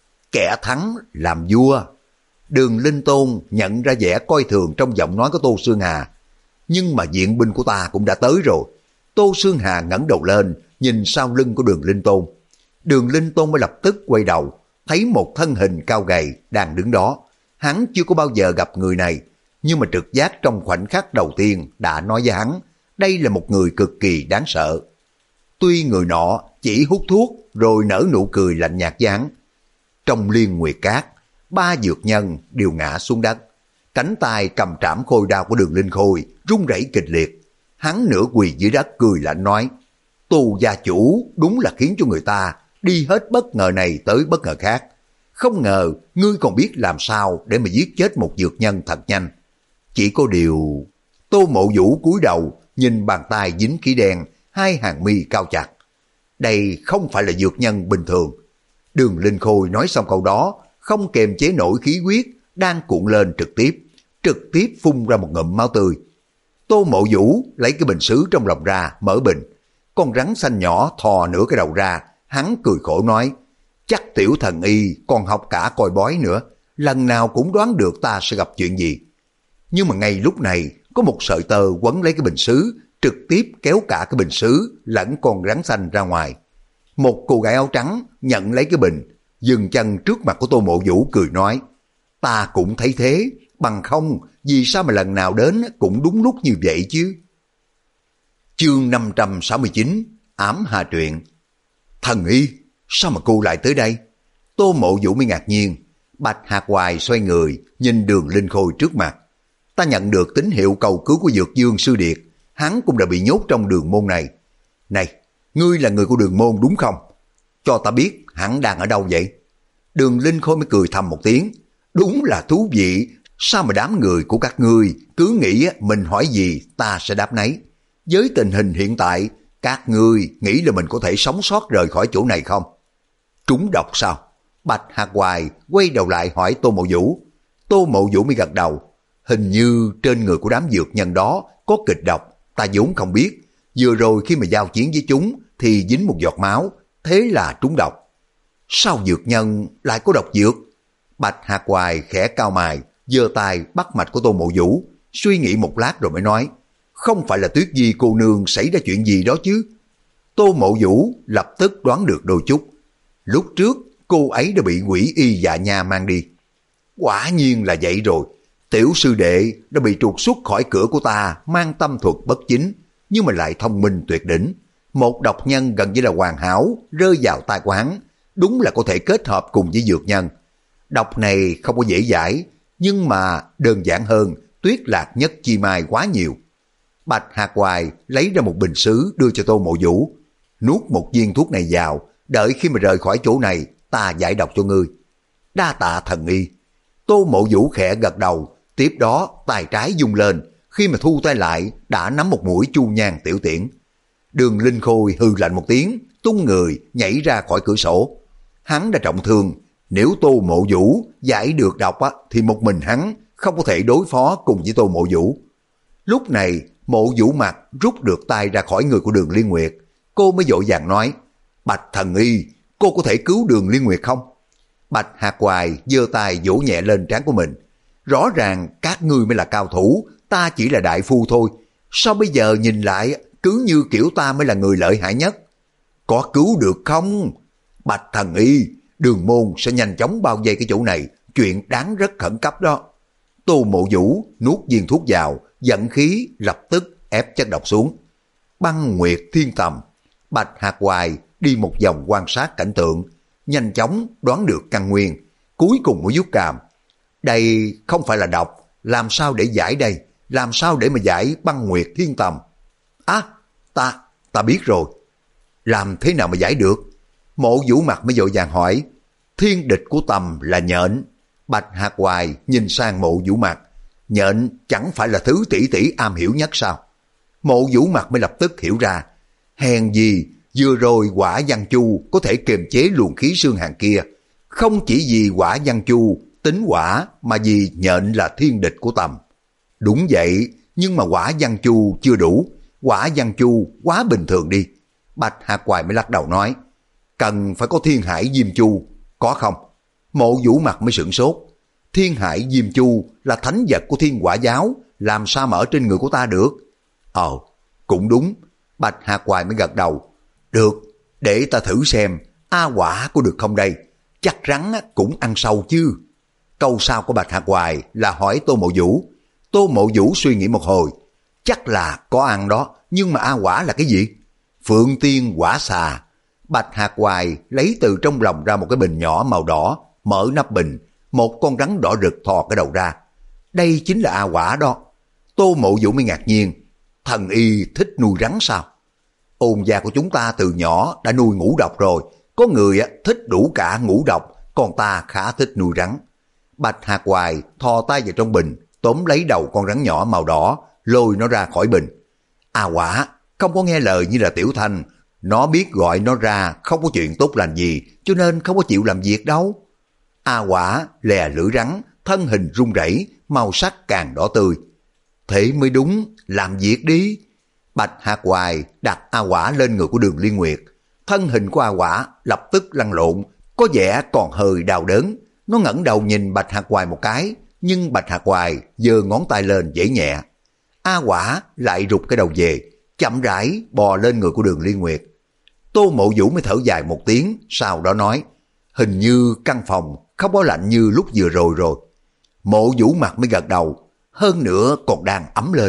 Kẻ thắng làm vua. Đường Linh Tôn nhận ra vẻ coi thường trong giọng nói của Tô Xương Hà. Nhưng mà viện binh của ta cũng đã tới rồi. Tô Xương Hà ngẩng đầu lên, nhìn sau lưng của Đường Linh Tôn. Đường Linh Tôn mới lập tức quay đầu, thấy một thân hình cao gầy đang đứng đó. Hắn chưa có bao giờ gặp người này, nhưng mà trực giác trong khoảnh khắc đầu tiên đã nói với hắn, đây là một người cực kỳ đáng sợ. Tuy người nọ chỉ hút thuốc rồi nở nụ cười lạnh nhạt với hắn. Trong Liên Nguyệt Cát, ba dược nhân đều ngã xuống đất. Cánh tay cầm trảm khôi đao của Đường Linh Khôi run rẩy kịch liệt. Hắn nửa quỳ dưới đất cười lạnh nói, Tô gia chủ đúng là khiến cho người ta đi hết bất ngờ này tới bất ngờ khác. Không ngờ ngươi còn biết làm sao để mà giết chết một dược nhân thật nhanh. Chỉ có điều... Tô Mộ Vũ cúi đầu nhìn bàn tay dính khí đen, hai hàng mi cao chặt. Đây không phải là dược nhân bình thường. Đường Linh Khôi nói xong câu đó, không kềm chế nổi khí huyết đang cuộn lên trực tiếp, trực tiếp phun ra một ngụm máu tươi. Tô Mộ Vũ lấy cái bình sứ trong lòng ra, mở bình. Con rắn xanh nhỏ thò nửa cái đầu ra, hắn cười khổ nói, chắc tiểu thần y còn học cả coi bói nữa, lần nào cũng đoán được ta sẽ gặp chuyện gì. Nhưng mà ngay lúc này, có một sợi tơ quấn lấy cái bình sứ, trực tiếp kéo cả cái bình sứ lẫn con rắn xanh ra ngoài. Một cô gái áo trắng nhận lấy cái bình, dừng chân trước mặt của Tô Mộ Vũ cười nói, ta cũng thấy thế, bằng không vì sao mà lần nào đến cũng đúng lúc như vậy chứ. Chương năm trăm sáu mươi chín, Ám Hà Truyện. Thần y, sao mà cô lại tới đây? Tô Mộ Vũ mới ngạc nhiên. Bạch Hạc Hoài xoay người, nhìn Đường Linh Khôi trước mặt. Ta nhận được tín hiệu cầu cứu của Dược Dương Sư Điệt, hắn cũng đã bị nhốt trong đường môn này. Này, ngươi là người của đường môn đúng không? Cho ta biết hắn đang ở đâu vậy? Đường Linh Khôi mới cười thầm một tiếng. Đúng là thú vị, sao mà đám người của các ngươi cứ nghĩ mình hỏi gì ta sẽ đáp nấy. Với tình hình hiện tại, các ngươi nghĩ là mình có thể sống sót rời khỏi chỗ này không? Trúng độc sao? Bạch Hạc Hoài quay đầu lại hỏi Tô Mộ Vũ. Tô Mộ Vũ mới gật đầu. Hình như trên người của đám dược nhân đó có kịch độc, ta vốn không biết. Vừa rồi khi mà giao chiến với chúng thì dính một giọt máu, thế là trúng độc. Sao dược nhân lại có độc dược? Bạch Hạc Hoài khẽ cau mày, giơ tay bắt mạch của Tô Mộ Vũ, suy nghĩ một lát rồi mới nói, không phải là Tuyết Di cô nương xảy ra chuyện gì đó chứ? Tô Mộ Vũ lập tức đoán được đôi chút. Lúc trước cô ấy đã bị quỷ y dạ nha mang đi. Quả nhiên là vậy rồi. Tiểu sư đệ đã bị trục xuất khỏi cửa của ta, mang tâm thuật bất chính, nhưng mà lại thông minh tuyệt đỉnh. Một độc nhân gần như là hoàn hảo rơi vào tay của hắn, đúng là có thể kết hợp cùng với dược nhân. Độc này không có dễ giải, nhưng mà đơn giản hơn Tuyết Lạc Nhất Chi Mai quá nhiều. Bạch Hạc Hoài lấy ra một bình sứ đưa cho Tô Mộ Vũ. Nuốt một viên thuốc này vào, đợi khi mà rời khỏi chỗ này, ta giải độc cho ngươi. Đa tạ thần y. Tô Mộ Vũ khẽ gật đầu, tiếp đó tay trái dung lên, khi mà thu tay lại đã nắm một mũi chu nhang tiểu tiễn. Đường Linh Khôi hừ lạnh một tiếng, tung người nhảy ra khỏi cửa sổ. Hắn đã trọng thương, nếu Tô Mộ Vũ giải được độc á, thì một mình hắn không có thể đối phó cùng với Tô Mộ Vũ. Lúc này Mộ Vũ Mặt rút được tay ra khỏi người của Đường Liên Nguyệt, cô mới vội vàng nói: Bạch thần y, cô có thể cứu Đường Liên Nguyệt không? Bạch Hạc Hoài giơ tay vỗ nhẹ lên trán của mình. Rõ ràng các ngươi mới là cao thủ, ta chỉ là đại phu thôi. Sao bây giờ nhìn lại cứ như kiểu ta mới là người lợi hại nhất? Có cứu được không? Bạch thần y, Đường môn sẽ nhanh chóng bao vây cái chỗ này, chuyện đáng rất khẩn cấp đó. Tô Mộ Vũ nuốt viên thuốc vào, giận khí lập tức ép chất độc xuống. Băng Nguyệt Thiên Tầm. Bạch Hạc Hoài đi một vòng quan sát cảnh tượng, nhanh chóng đoán được căn nguyên, cuối cùng mới vuốt cằm. Đây không phải là độc, làm sao để giải đây? Làm sao để mà giải Băng Nguyệt Thiên Tầm? À, ta, ta biết rồi. Làm thế nào mà giải được? Mộ Vũ Mặt mới vội vàng hỏi. Thiên địch của Tầm là nhện. Bạch Hạc Hoài nhìn sang Mộ Vũ Mặt. Nhện chẳng phải là thứ tỷ tỷ am hiểu nhất sao? Mộ Vũ Mặt mới lập tức hiểu ra. Hèn gì vừa rồi Quả Văn Chu có thể kiềm chế luồng khí xương hàn kia. Không chỉ vì Quả Văn Chu tính quả, mà vì nhện là thiên địch của Tầm. Đúng vậy, nhưng mà Quả Văn Chu chưa đủ. Quả Văn Chu quá bình thường đi. Bạch Hạc Hoài mới lắc đầu nói. Cần phải có Thiên Hải Diêm Chu, có không? Mộ Vũ Mặt mới sửng sốt. Thiên Hải Diêm Chu là thánh vật của Thiên Quả Giáo, làm sao mà ở trên người của ta được? Ờ, cũng đúng. Bạch Hạc Hoài mới gật đầu. Được, để ta thử xem A Quả có được không đây? Chắc rắn cũng ăn sâu chứ. Câu sau của Bạch Hạc Hoài là hỏi Tô Mộ Vũ. Tô Mộ Vũ suy nghĩ một hồi. Chắc là có ăn đó, nhưng mà A Quả là cái gì? Phượng Tiên Quả Xà. Bạch Hạc Hoài lấy từ trong lòng ra một cái bình nhỏ màu đỏ, mở nắp bình, một con rắn đỏ rực thò cái đầu ra. Đây chính là A Quả đó. Tô Mộ Vũ mới ngạc nhiên. Thần y thích nuôi rắn sao? Ôn gia của chúng ta từ nhỏ đã nuôi ngũ độc rồi. Có người thích đủ cả ngũ độc, còn ta khá thích nuôi rắn. Bạch Hạc Hoài thò tay vào trong bình, tóm lấy đầu con rắn nhỏ màu đỏ, lôi nó ra khỏi bình. A Quả không có nghe lời như là Tiểu Thanh. Nó biết gọi nó ra không có chuyện tốt lành gì, cho nên không có chịu làm việc đâu. A Quả lè lưỡi rắn, thân hình run rẩy, màu sắc càng đỏ tươi. Thế mới đúng, làm việc đi. Bạch Hạc Hoài đặt A Quả lên người của Đường Liên Nguyệt. Thân hình của A Quả lập tức lăn lộn, có vẻ còn hơi đau đớn. Nó ngẩng đầu nhìn Bạch Hạc Hoài một cái, nhưng Bạch Hạc Hoài giơ ngón tay lên vẫy nhẹ. A Quả lại rụt cái đầu về, chậm rãi bò lên người của Đường Liên Nguyệt. Tô Mộ Vũ mới thở dài một tiếng, sau đó nói, hình như căn phòng không có lạnh như lúc vừa rồi rồi. Mộ Vũ Mặt mới gật đầu, hơn nữa còn đang ấm lên.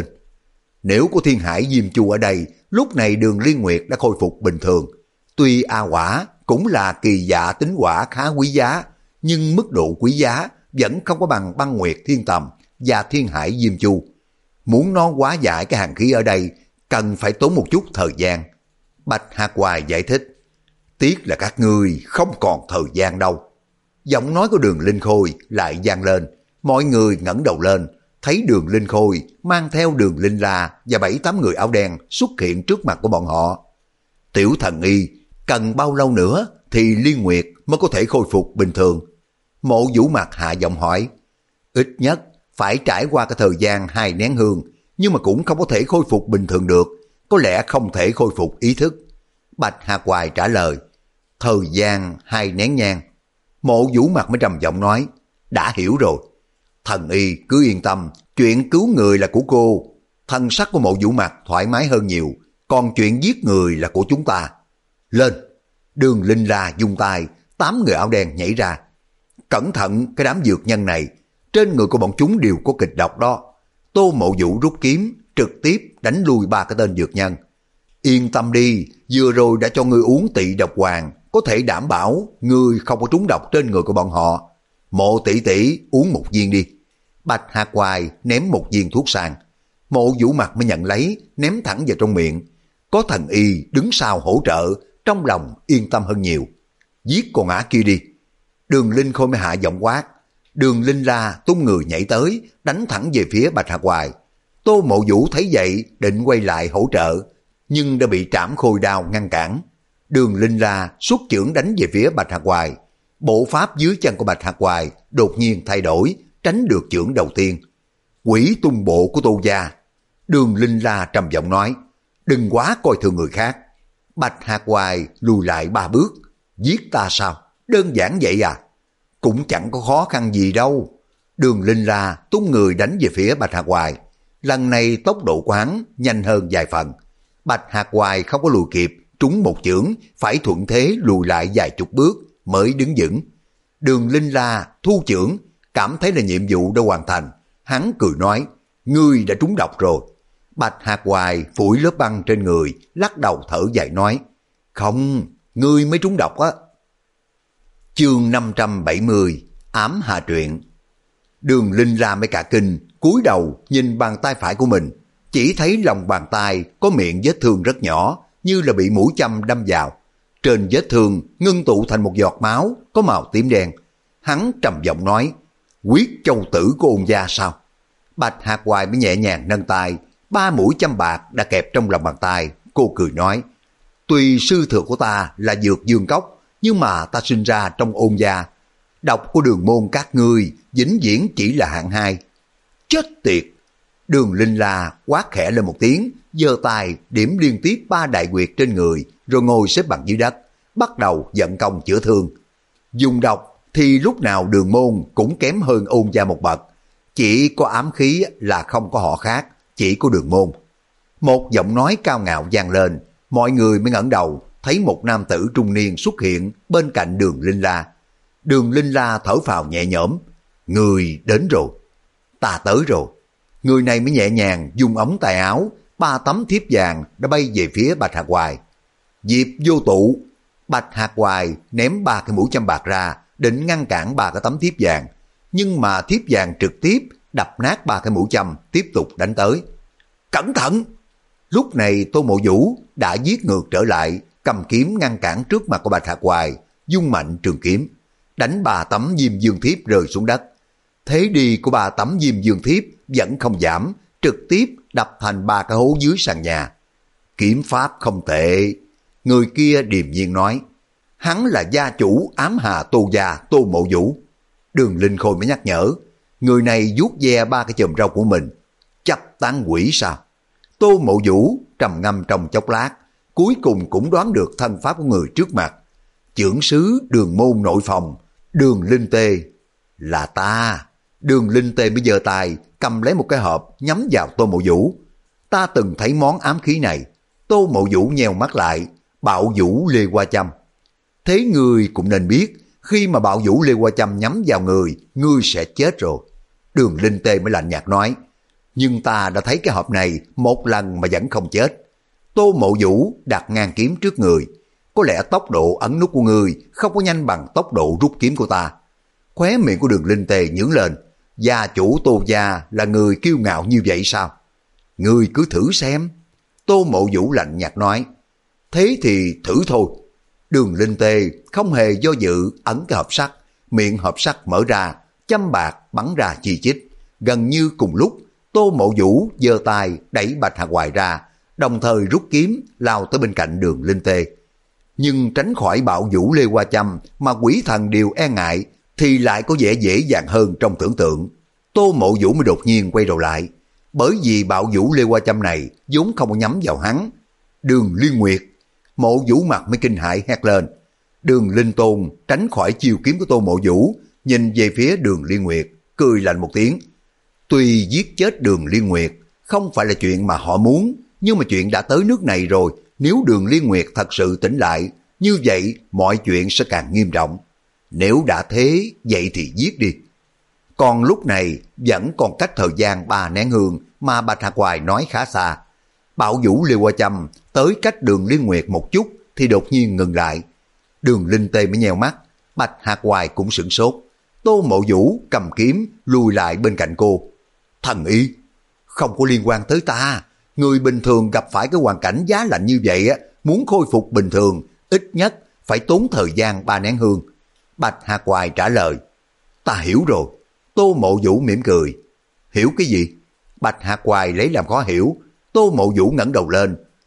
Nếu có Thiên Hải Diêm Chu ở đây, lúc này Đường Liên Nguyệt đã khôi phục bình thường. Tuy A Quả cũng là kỳ dạ tính quả khá quý giá, nhưng mức độ quý giá vẫn không có bằng Băng Nguyệt Thiên Tầm và Thiên Hải Diêm Chu. Muốn nó hóa giải cái hàn khí ở đây, cần phải tốn một chút thời gian. Bạch Hạc Hoài giải thích, tiếc là các ngươi không còn thời gian đâu. Giọng nói của Đường Linh Khôi lại vang lên, mọi người ngẩng đầu lên, thấy Đường Linh Khôi mang theo Đường Linh La và bảy tám người áo đen xuất hiện trước mặt của bọn họ. Tiểu thần y, cần bao lâu nữa thì Liên Nguyệt mới có thể khôi phục bình thường? Mộ Vũ Mặt hạ giọng hỏi. Ít nhất phải trải qua cái thời gian hai nén hương, nhưng mà cũng không có thể khôi phục bình thường được, có lẽ không thể khôi phục ý thức. Bạch Hạc Hoài trả lời, thời gian hai nén nhang. Mộ Vũ Mặt mới trầm giọng nói, đã hiểu rồi. Thần y cứ yên tâm, chuyện cứu người là của cô. Thân sắc của Mộ Vũ Mặt thoải mái hơn nhiều, còn chuyện giết người là của chúng ta. Lên. Đường Linh La dung tay, tám người áo đen nhảy ra. Cẩn thận cái đám dược nhân này, trên người của bọn chúng đều có kịch độc đó. Tô Mộ Vũ rút kiếm, trực tiếp đánh lui ba cái tên dược nhân. Yên tâm đi, vừa rồi đã cho ngươi uống tị độc hoàng, có thể đảm bảo ngươi không có trúng độc trên người của bọn họ. Mộ tỷ tỷ uống một viên đi. Bạch Hạc Hoài ném một viên thuốc sang. Mộ Vũ Mặt mới nhận lấy, ném thẳng vào trong miệng. Có thần y đứng sau hỗ trợ, trong lòng yên tâm hơn nhiều. Giết con ả kia đi. Đường Linh Khôi mới hạ giọng quát. Đường Linh La tung người nhảy tới, đánh thẳng về phía Bạch Hạc Hoài. Tô Mộ Vũ thấy vậy định quay lại hỗ trợ, nhưng đã bị Trảm Khôi Đao ngăn cản. Đường Linh La xuất chưởng đánh về phía Bạch Hạc Hoài. Bộ pháp dưới chân của Bạch Hạc Hoài đột nhiên thay đổi, tránh được chưởng đầu tiên. Quỷ tung bộ của Tô gia. Đường Linh La trầm giọng nói, đừng quá coi thường người khác. Bạch Hạc Hoài lùi lại ba bước. Giết ta sao? Đơn giản vậy à? Cũng chẳng có khó khăn gì đâu. Đường Linh La tung người đánh về phía Bạch Hạc Hoài. Lần này tốc độ của hắn nhanh hơn vài phần. Bạch Hạc Hoài không có lùi kịp, trúng một chưởng, phải thuận thế lùi lại vài chục bước mới đứng vững. Đường Linh La thu chưởng, cảm thấy là nhiệm vụ đã hoàn thành. Hắn cười nói, ngươi đã trúng độc rồi. Bạch Hạc Hoài phủi lớp băng trên người, lắc đầu thở dài nói, không, ngươi mới trúng độc á. Chương năm trăm bảy mươi, ám hạ truyện. Đường Linh La mới cả kinh, cúi đầu nhìn bàn tay phải của mình, chỉ thấy lòng bàn tay có miệng vết thương rất nhỏ, như là bị mũi châm đâm vào. Trên vết thương ngưng tụ thành một giọt máu có màu tím đen. Hắn trầm giọng nói, quyết châu tử của Ôn gia sao? Bạch Hạc Hoài mới nhẹ nhàng nâng tay, ba mũi châm bạc đã kẹp trong lòng bàn tay. Cô cười nói, tuy sư thừa của ta là dược dương cốc, nhưng mà ta sinh ra trong Ôn gia. Độc của Đường môn các ngươi vĩnh viễn chỉ là hạng hai. Chết tiệt! Đường Linh La quát khẽ lên một tiếng, giơ tay điểm liên tiếp ba đại quyệt trên người, rồi ngồi xếp bằng dưới đất, bắt đầu vận công chữa thương. Dùng độc thì lúc nào Đường môn cũng kém hơn Ôn gia một bậc, chỉ có ám khí là không có họ khác, chỉ có Đường môn. Một giọng nói cao ngạo vang lên, mọi người mới ngẩng đầu, thấy một nam tử trung niên xuất hiện bên cạnh Đường Linh La. Đường Linh La thở phào nhẹ nhõm, người đến rồi, ta tới rồi. Người này mới nhẹ nhàng dùng ống tay áo, ba tấm thiếp vàng đã bay về phía Bạch Hạc Hoài. Diệp vô tụ! Bạch Hạc Hoài ném ba cái mũi châm bạc ra, định ngăn cản ba cái tấm thiếp vàng, nhưng mà thiếp vàng trực tiếp đập nát ba cái mũi châm, tiếp tục đánh tới. Cẩn thận! Lúc này Tô Mộ Vũ đã giết ngược trở lại, cầm kiếm ngăn cản trước mặt của Bạch Hạc Hoài, dung mạnh trường kiếm, đánh ba tấm diêm dương thiếp rơi xuống đất. Thế đi của ba tấm diêm dương thiếp vẫn không giảm, trực tiếp đập thành ba cái hố dưới sàn nhà. Kiếm pháp không tệ. Người kia điềm nhiên nói, hắn là gia chủ ám hà Tô gia Tô Mộ Vũ. Đường Linh Khôi mới nhắc nhở, người này vuốt ve ba cái chùm râu của mình. Chấp tán quỷ sao? Tô Mộ Vũ trầm ngâm trong chốc lát, cuối cùng cũng đoán được thân pháp của người trước mặt. Chưởng sứ Đường môn nội phòng, Đường Linh Tê. Là ta. Đường Linh Tê mới giơ tay cầm lấy một cái hộp nhắm vào Tô Mộ Vũ. Ta từng thấy món ám khí này. Tô Mộ Vũ nheo mắt lại, bạo vũ lê hoa châm. Thế người cũng nên biết, khi mà bạo vũ lê hoa châm nhắm vào người, ngươi sẽ chết rồi. Đường Linh Tê mới lạnh nhạt nói, nhưng ta đã thấy cái hộp này một lần mà vẫn không chết. Tô Mộ Vũ đặt ngang kiếm trước người. Có lẽ tốc độ ấn nút của ngươi không có nhanh bằng tốc độ rút kiếm của ta. Khóe miệng của Đường Linh Tê nhướng lên. Gia chủ Tô gia là người kiêu ngạo như vậy sao? Ngươi cứ thử xem. Tô Mộ Vũ lạnh nhạt nói. Thế thì thử thôi. Đường Linh Tê không hề do dự ấn cái hộp sắt. Miệng hộp sắt mở ra, châm bạc bắn ra chi chít. Gần như cùng lúc, Tô Mộ Vũ giơ tay đẩy Bạch Hạc Hoài ra, đồng thời rút kiếm lao tới bên cạnh Đường Linh Tê. Nhưng tránh khỏi bạo vũ lê hoa châm mà quỷ thần đều e ngại thì lại có vẻ dễ dàng hơn trong tưởng tượng. Tô Mộ Vũ mới đột nhiên quay đầu lại, bởi vì bạo vũ lê hoa châm này vốn không có nhắm vào hắn. Đường Liên Nguyệt! Mộ Vũ mặt mới kinh hãi hét lên. Đường Linh Tôn tránh khỏi chiêu kiếm của Tô Mộ Vũ, nhìn về phía Đường Liên Nguyệt, cười lạnh một tiếng. Tuy giết chết Đường Liên Nguyệt không phải là chuyện mà họ muốn, nhưng mà chuyện đã tới nước này rồi, nếu Đường Liên Nguyệt thật sự tỉnh lại, như vậy mọi chuyện sẽ càng nghiêm trọng. Nếu đã thế, vậy thì giết đi. Còn lúc này vẫn còn cách thời gian ba nén hương mà Bạch Hạc Hoài nói khá xa. Bạo vũ liêu hoa châm tới cách Đường Liên Nguyệt một chút thì đột nhiên ngừng lại. Đường Linh Tê mới nheo mắt, Bạch Hạc Hoài cũng sửng sốt. Tô Mộ Vũ cầm kiếm lùi lại bên cạnh cô. Thần y, không có liên quan tới ta. Người bình thường gặp phải cái hoàn cảnh giá lạnh như vậy á, muốn khôi phục bình thường, ít nhất phải tốn thời gian ba nén hương. Bạch Hạc Hoài trả lời. Ta hiểu rồi. Tô Mộ Vũ mỉm cười. Hiểu cái gì? Bạch Hạc Hoài lấy làm khó hiểu. Tô Mộ Vũ ngẩng đầu lên.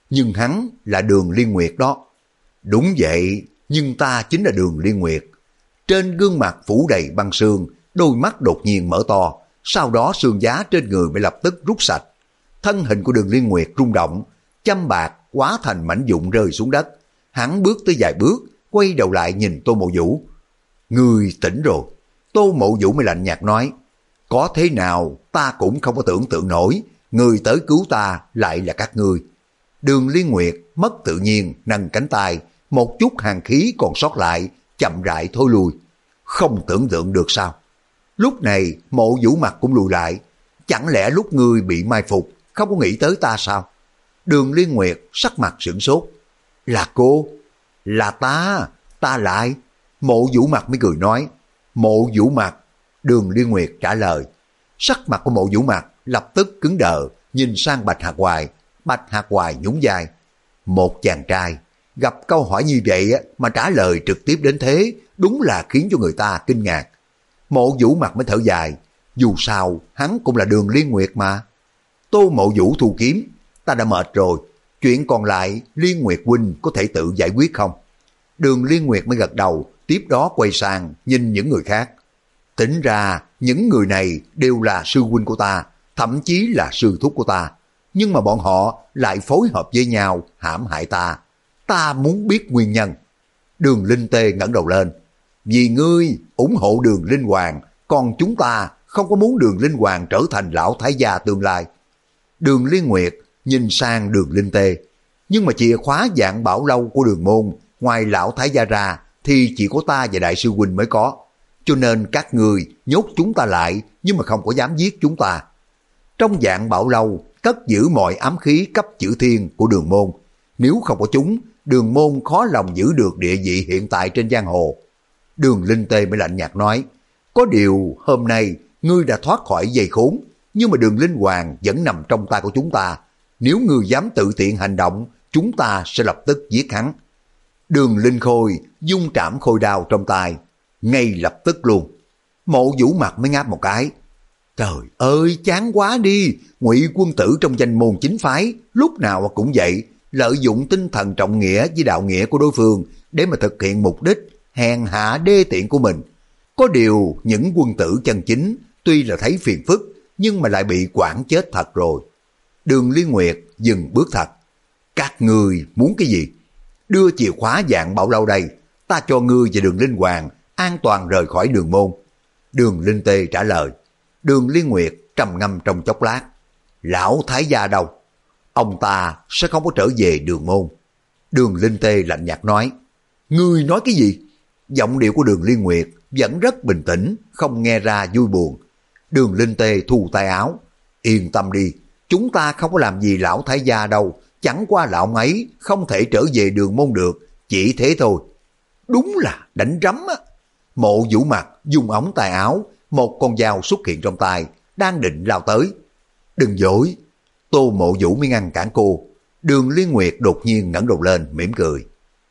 nhưng hắn là Đường Liên Nguyệt đó. Đúng vậy, nhưng ta chính là Đường Liên Nguyệt. Trên gương mặt phủ đầy băng sương, đôi mắt đột nhiên mở to, sau đó xương giá trên người mới lập tức rút sạch. Thân hình của Đường Liên Nguyệt rung động, châm bạc hóa thành mảnh vụn rơi xuống đất. Hắn bước tới vài bước, quay đầu lại nhìn Tô Mộ Vũ. Ngươi tỉnh rồi. Tô Mộ Vũ mới lạnh nhạt nói, có thế nào ta cũng không có tưởng tượng nổi, người tới cứu ta lại là các ngươi. Đường Liên Nguyệt mất tự nhiên nâng cánh tay, một chút hàn khí còn sót lại, chậm rãi thôi lùi. Không tưởng tượng được sao? Lúc này Mộ Vũ mặt cũng lùi lại. Chẳng lẽ lúc ngươi bị mai phục không có nghĩ tới ta sao? Đường Liên Nguyệt sắc mặt sửng sốt. Là cô? Là ta? Ta lại? Mộ Vũ mặt mới cười nói. Mộ Vũ mặt. Đường Liên Nguyệt trả lời. Sắc mặt của Mộ Vũ mặt lập tức cứng đờ, nhìn sang Bạch Hạc Hoài. Bạch Hạc Hoài nhún vai. Một chàng trai gặp câu hỏi như vậy mà trả lời trực tiếp đến thế, đúng là khiến cho người ta kinh ngạc. Mộ Vũ mặt mới thở dài, dù sao hắn cũng là Đường Liên Nguyệt mà. Tô Mộ Vũ thu kiếm, ta đã mệt rồi, chuyện còn lại Liên Nguyệt huynh có thể tự giải quyết không? Đường Liên Nguyệt mới gật đầu, tiếp đó quay sang nhìn những người khác. Tính ra những người này đều là sư huynh của ta, thậm chí là sư thúc của ta, nhưng mà bọn họ lại phối hợp với nhau hãm hại ta. Ta muốn biết nguyên nhân. Đường Linh Tê ngẩng đầu lên. Vì ngươi ủng hộ Đường Linh Hoàng, còn chúng ta không có muốn Đường Linh Hoàng trở thành lão thái gia tương lai. Đường Liên Nguyệt nhìn sang Đường Linh Tê. Nhưng mà chìa khóa Vạn Bảo Lâu của Đường môn, ngoài lão thái gia ra thì chỉ có ta và đại sư huynh mới có. Cho nên các người nhốt chúng ta lại, nhưng mà không có dám giết chúng ta. Trong Vạn Bảo Lâu cất giữ mọi ám khí cấp chữ thiên của Đường môn. Nếu không có chúng, Đường môn khó lòng giữ được địa vị hiện tại trên giang hồ. Đường Linh Tê mới lạnh nhạt nói, có điều hôm nay ngươi đã thoát khỏi dây khốn, nhưng mà Đường Linh Hoàng vẫn nằm trong tay của chúng ta. Nếu ngươi dám tự tiện hành động, chúng ta sẽ lập tức giết hắn. Đường Linh Khôi dung trảm khôi đao trong tay, ngay lập tức luôn. Mộ Vũ mặt mới ngáp một cái. Trời ơi, chán quá đi, Ngụy quân tử trong danh môn chính phái, lúc nào cũng vậy, lợi dụng tinh thần trọng nghĩa với đạo nghĩa của đối phương để mà thực hiện mục đích hèn hạ đê tiện của mình. Có điều những quân tử chân chính tuy là thấy phiền phức, nhưng mà lại bị quản chết thật rồi. Đường Liên Nguyệt dừng bước thật. Các người muốn cái gì? Đưa chìa khóa Vạn Bảo Lâu đây, ta cho ngươi và Đường Linh Hoàng an toàn rời khỏi Đường môn. Đường Linh Tê trả lời. Đường Liên Nguyệt trầm ngâm trong chốc lát. Lão thái gia đâu? Ông ta sẽ không có trở về Đường môn. Đường Linh Tê lạnh nhạt nói. Ngươi nói cái gì? Giọng điệu của Đường Liên Nguyệt vẫn rất bình tĩnh, không nghe ra vui buồn. Đường Linh Tê thu tay áo. Yên tâm đi, chúng ta không có làm gì lão thái gia đâu, chẳng qua lão ấy không thể trở về Đường môn được, chỉ thế thôi. Đúng là đánh rắm á. Mộ Vũ mặt dùng ống tay áo, một con dao xuất hiện trong tay, đang định lao tới. Đừng dối. Tô Mộ Vũ mới ngăn cản cô. Đường Liên Nguyệt đột nhiên ngẩng đầu lên mỉm cười.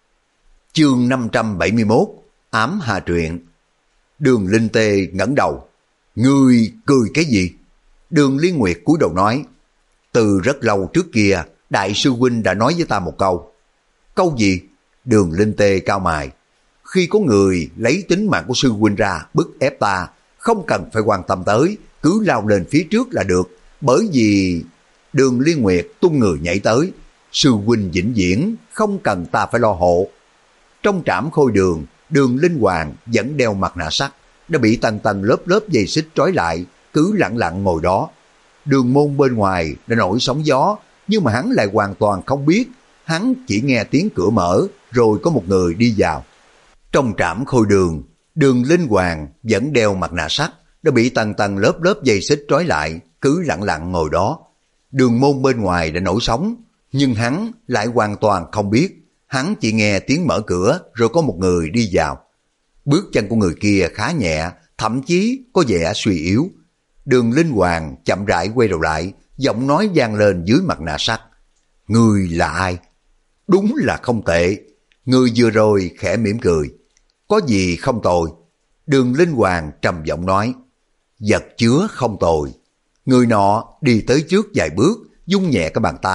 Chương năm trăm bảy mươi mốt, ám hà truyện. Đường Linh Tê ngẩng đầu. Ngươi cười cái gì? Đường Liên Nguyệt cúi đầu nói. Từ rất lâu trước kia, đại sư huynh đã nói với ta một câu. Câu gì? Đường Linh Tê cao mày. Khi có người lấy tính mạng của sư huynh ra bức ép ta, không cần phải quan tâm tới, cứ lao lên phía trước là được. Bởi vì... Đường Liên Nguyệt tung người nhảy tới. Sư huynh vĩnh viễn không cần ta phải lo hộ. Trong trảm khôi đường, Đường Linh Hoàng vẫn đeo mặt nạ sắt, đã bị tầng tầng lớp lớp dây xích trói lại, cứ lặng lặng ngồi đó. Đường môn bên ngoài đã nổi sóng gió, nhưng mà hắn lại hoàn toàn không biết. Hắn chỉ nghe tiếng cửa mở, rồi có một người đi vào. Trong trảm khôi đường, Đường Linh Hoàng vẫn đeo mặt nạ sắt, đã bị tầng tầng lớp lớp dây xích trói lại, cứ lặng lặng ngồi đó. Đường môn bên ngoài đã nổi sóng, nhưng hắn lại hoàn toàn không biết. Hắn chỉ nghe tiếng mở cửa, rồi có một người đi vào. Bước chân của người kia khá nhẹ, thậm chí có vẻ suy yếu. Đường Linh Hoàng chậm rãi quay đầu lại, giọng nói vang lên dưới mặt nạ sắt. Người là ai? Đúng là không tệ. Người vừa rồi khẽ mỉm cười. Có gì không tồi? Đường Linh Hoàng trầm giọng nói. Vật chứa không tồi. Người nọ đi tới trước vài bước, dung nhẹ cái bàn tay,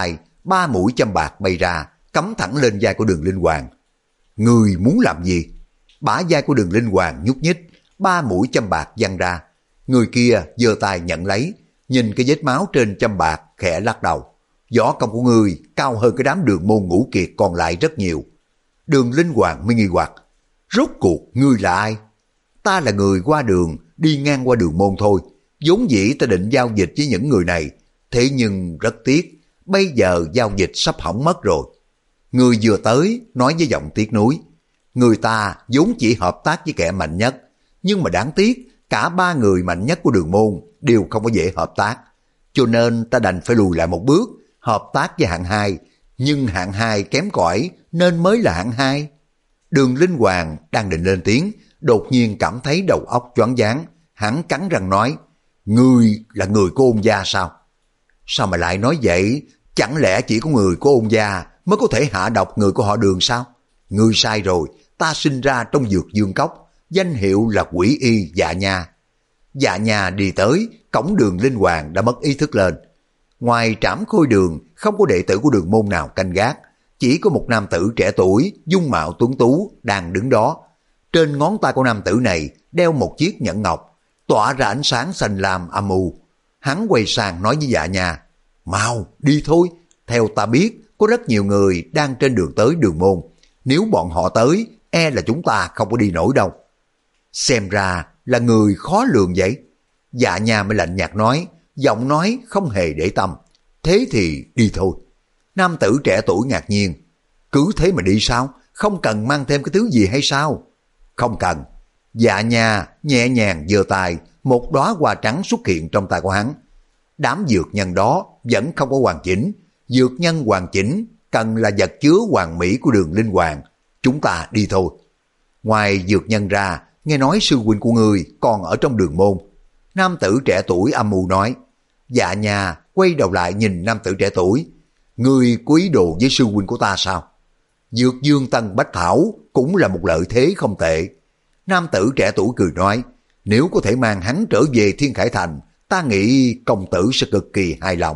ba mũi châm bạc bay ra, cắm thẳng lên vai của Đường Linh Hoàng. Người muốn làm gì? Bả vai của Đường Linh Hoàng nhúc nhích, ba mũi châm bạc văng ra. Người kia giơ tay nhận lấy, nhìn cái vết máu trên châm bạc khẽ lắc đầu. Võ công của ngươi cao hơn cái đám Đường môn ngũ kiệt còn lại rất nhiều. Đường Linh Hoàng mới nghi hoặc, rốt cuộc ngươi là ai? Ta là người qua đường, đi ngang qua Đường môn thôi. Vốn dĩ ta định giao dịch với những người này, thế nhưng rất tiếc, bây giờ giao dịch sắp hỏng mất rồi. Người vừa tới nói với giọng tiếc nuối, người ta vốn chỉ hợp tác với kẻ mạnh nhất, nhưng mà đáng tiếc cả ba người mạnh nhất của Đường môn đều không có dễ hợp tác, cho nên ta đành phải lùi lại một bước, hợp tác với hạng hai, nhưng hạng hai kém cỏi nên mới là hạng hai. Đường Linh Hoàng đang định lên tiếng, đột nhiên cảm thấy đầu óc choáng váng, hắn cắn răng nói, ngươi là người của Ôn gia sao? Sao mà lại nói vậy? Chẳng lẽ chỉ có người của Ôn gia mới có thể hạ độc người của họ Đường sao? Ngươi sai rồi, ta sinh ra trong Dược Dương Cốc, danh hiệu là Quỷ Y Dạ Nha. Dạ Nha đi tới, cổng Đường Linh Hoàng đã mất ý thức lên. Ngoài Trảm Khôi Đường, không có đệ tử của Đường môn nào canh gác, chỉ có một nam tử trẻ tuổi, dung mạo tuấn tú, đang đứng đó. Trên ngón tay của nam tử này đeo một chiếc nhẫn ngọc, tỏa ra ánh sáng xanh lam âm u. Hắn quay sang nói với Dạ Nha, mau đi thôi, theo ta biết có rất nhiều người đang trên đường tới Đường môn, nếu bọn họ tới e là chúng ta không có đi nổi đâu. Xem ra là người khó lường vậy. Dạ Nha mới lạnh nhạt nói, giọng nói không hề để tâm, thế thì đi thôi. Nam tử trẻ tuổi ngạc nhiên, cứ thế mà đi sao? Không cần mang thêm cái thứ gì hay sao? Không cần. Dạ Nha nhẹ nhàng giơ tay, một đóa hoa trắng xuất hiện trong tay của hắn. Đám dược nhân đó vẫn không có hoàn chỉnh, dược nhân hoàn chỉnh cần là vật chứa hoàn mỹ của Đường Linh Hoàng. Chúng ta đi thôi. Ngoài dược nhân ra, nghe nói sư huynh của ngươi còn ở trong Đường môn. Nam tử trẻ tuổi âm mưu nói. Dạ Nha quay đầu lại nhìn nam tử trẻ tuổi, ngươi có ý đồ với sư huynh của ta sao? Dược Dương Tân Bách Thảo cũng là một lợi thế không tệ. Nam tử trẻ tuổi cười nói, nếu có thể mang hắn trở về Thiên Khải Thành, ta nghĩ công tử sẽ cực kỳ hài lòng.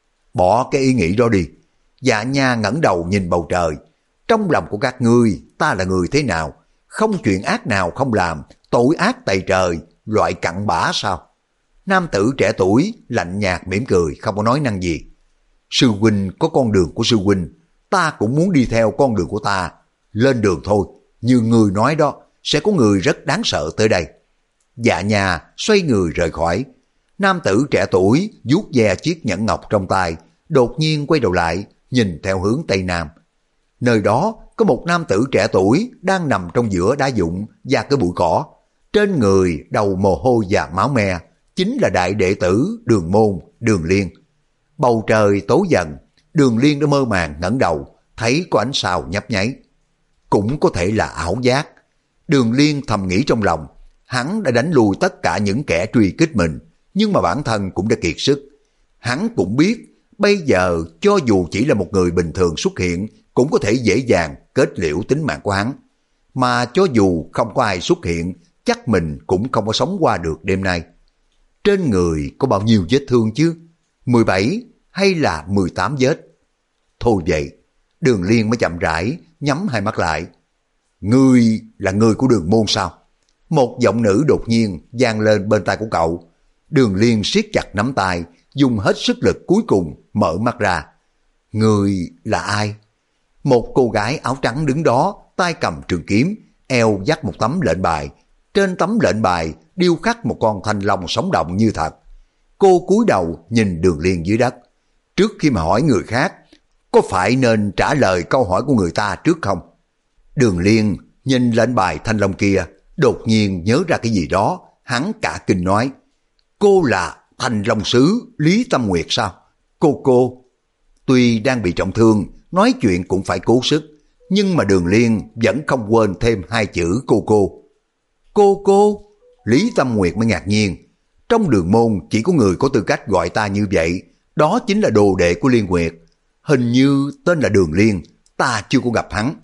Bỏ cái ý nghĩ đó đi. Dạ Nha ngẩng đầu nhìn bầu trời. Trong lòng của các ngươi, ta là người thế nào? Không chuyện ác nào không làm, tội ác tày trời, loại cặn bã sao? Nam tử trẻ tuổi lạnh nhạt mỉm cười, không có nói năng gì. Sư huynh có con đường của sư huynh, ta cũng muốn đi theo con đường của ta. Lên đường thôi, như người nói đó, sẽ có người rất đáng sợ tới đây. Dạ Nha xoay người rời khỏi. Nam tử trẻ tuổi vuốt ve chiếc nhẫn ngọc trong tay, đột nhiên quay đầu lại, nhìn theo hướng Tây Nam. Nơi đó có một nam tử trẻ tuổi đang nằm trong giữa đá vụn và cái bụi cỏ. Trên người đầu mồ hôi và máu me, chính là đại đệ tử Đường môn, Đường Liên. Bầu trời tối dần, Đường Liên đã mơ màng ngẩng đầu, thấy có ánh sao nhấp nháy. Cũng có thể là ảo giác. Đường Liên thầm nghĩ trong lòng, hắn đã đánh lùi tất cả những kẻ truy kích mình, nhưng mà bản thân cũng đã kiệt sức. Hắn cũng biết, bây giờ cho dù chỉ là một người bình thường xuất hiện, cũng có thể dễ dàng kết liễu tính mạng của hắn. Mà cho dù không có ai xuất hiện, chắc mình cũng không có sống qua được đêm nay. Trên người có bao nhiêu vết thương chứ? mười bảy hay là mười tám vết? Thôi vậy, Đường Liên mới chậm rãi nhắm hai mắt lại. Ngươi là người của Đường môn sao? Một giọng nữ đột nhiên vang lên bên tai của cậu. Đường Liên siết chặt nắm tay, dùng hết sức lực cuối cùng mở mắt ra. Ngươi là ai? Một cô gái áo trắng đứng đó, tay cầm trường kiếm, eo dắt một tấm lệnh bài. Trên tấm lệnh bài điêu khắc một con thanh long sống động như thật. Cô cúi đầu nhìn Đường Liên dưới đất. Trước khi mà hỏi người khác, có phải nên trả lời câu hỏi của người ta trước không? Đường Liên nhìn lệnh bài thanh long kia, đột nhiên nhớ ra cái gì đó, hắn cả kinh nói. Cô là Thanh Long Sứ Lý Tâm Nguyệt sao? Cô cô. Tuy đang bị trọng thương, nói chuyện cũng phải cố sức, nhưng mà Đường Liên vẫn không quên thêm hai chữ cô cô. Cô cô? Lý Tâm Nguyệt mới ngạc nhiên. Trong Đường môn chỉ có người có tư cách gọi ta như vậy, đó chính là đồ đệ của Liên Nguyệt. Hình như tên là Đường Liên, ta chưa có gặp hắn.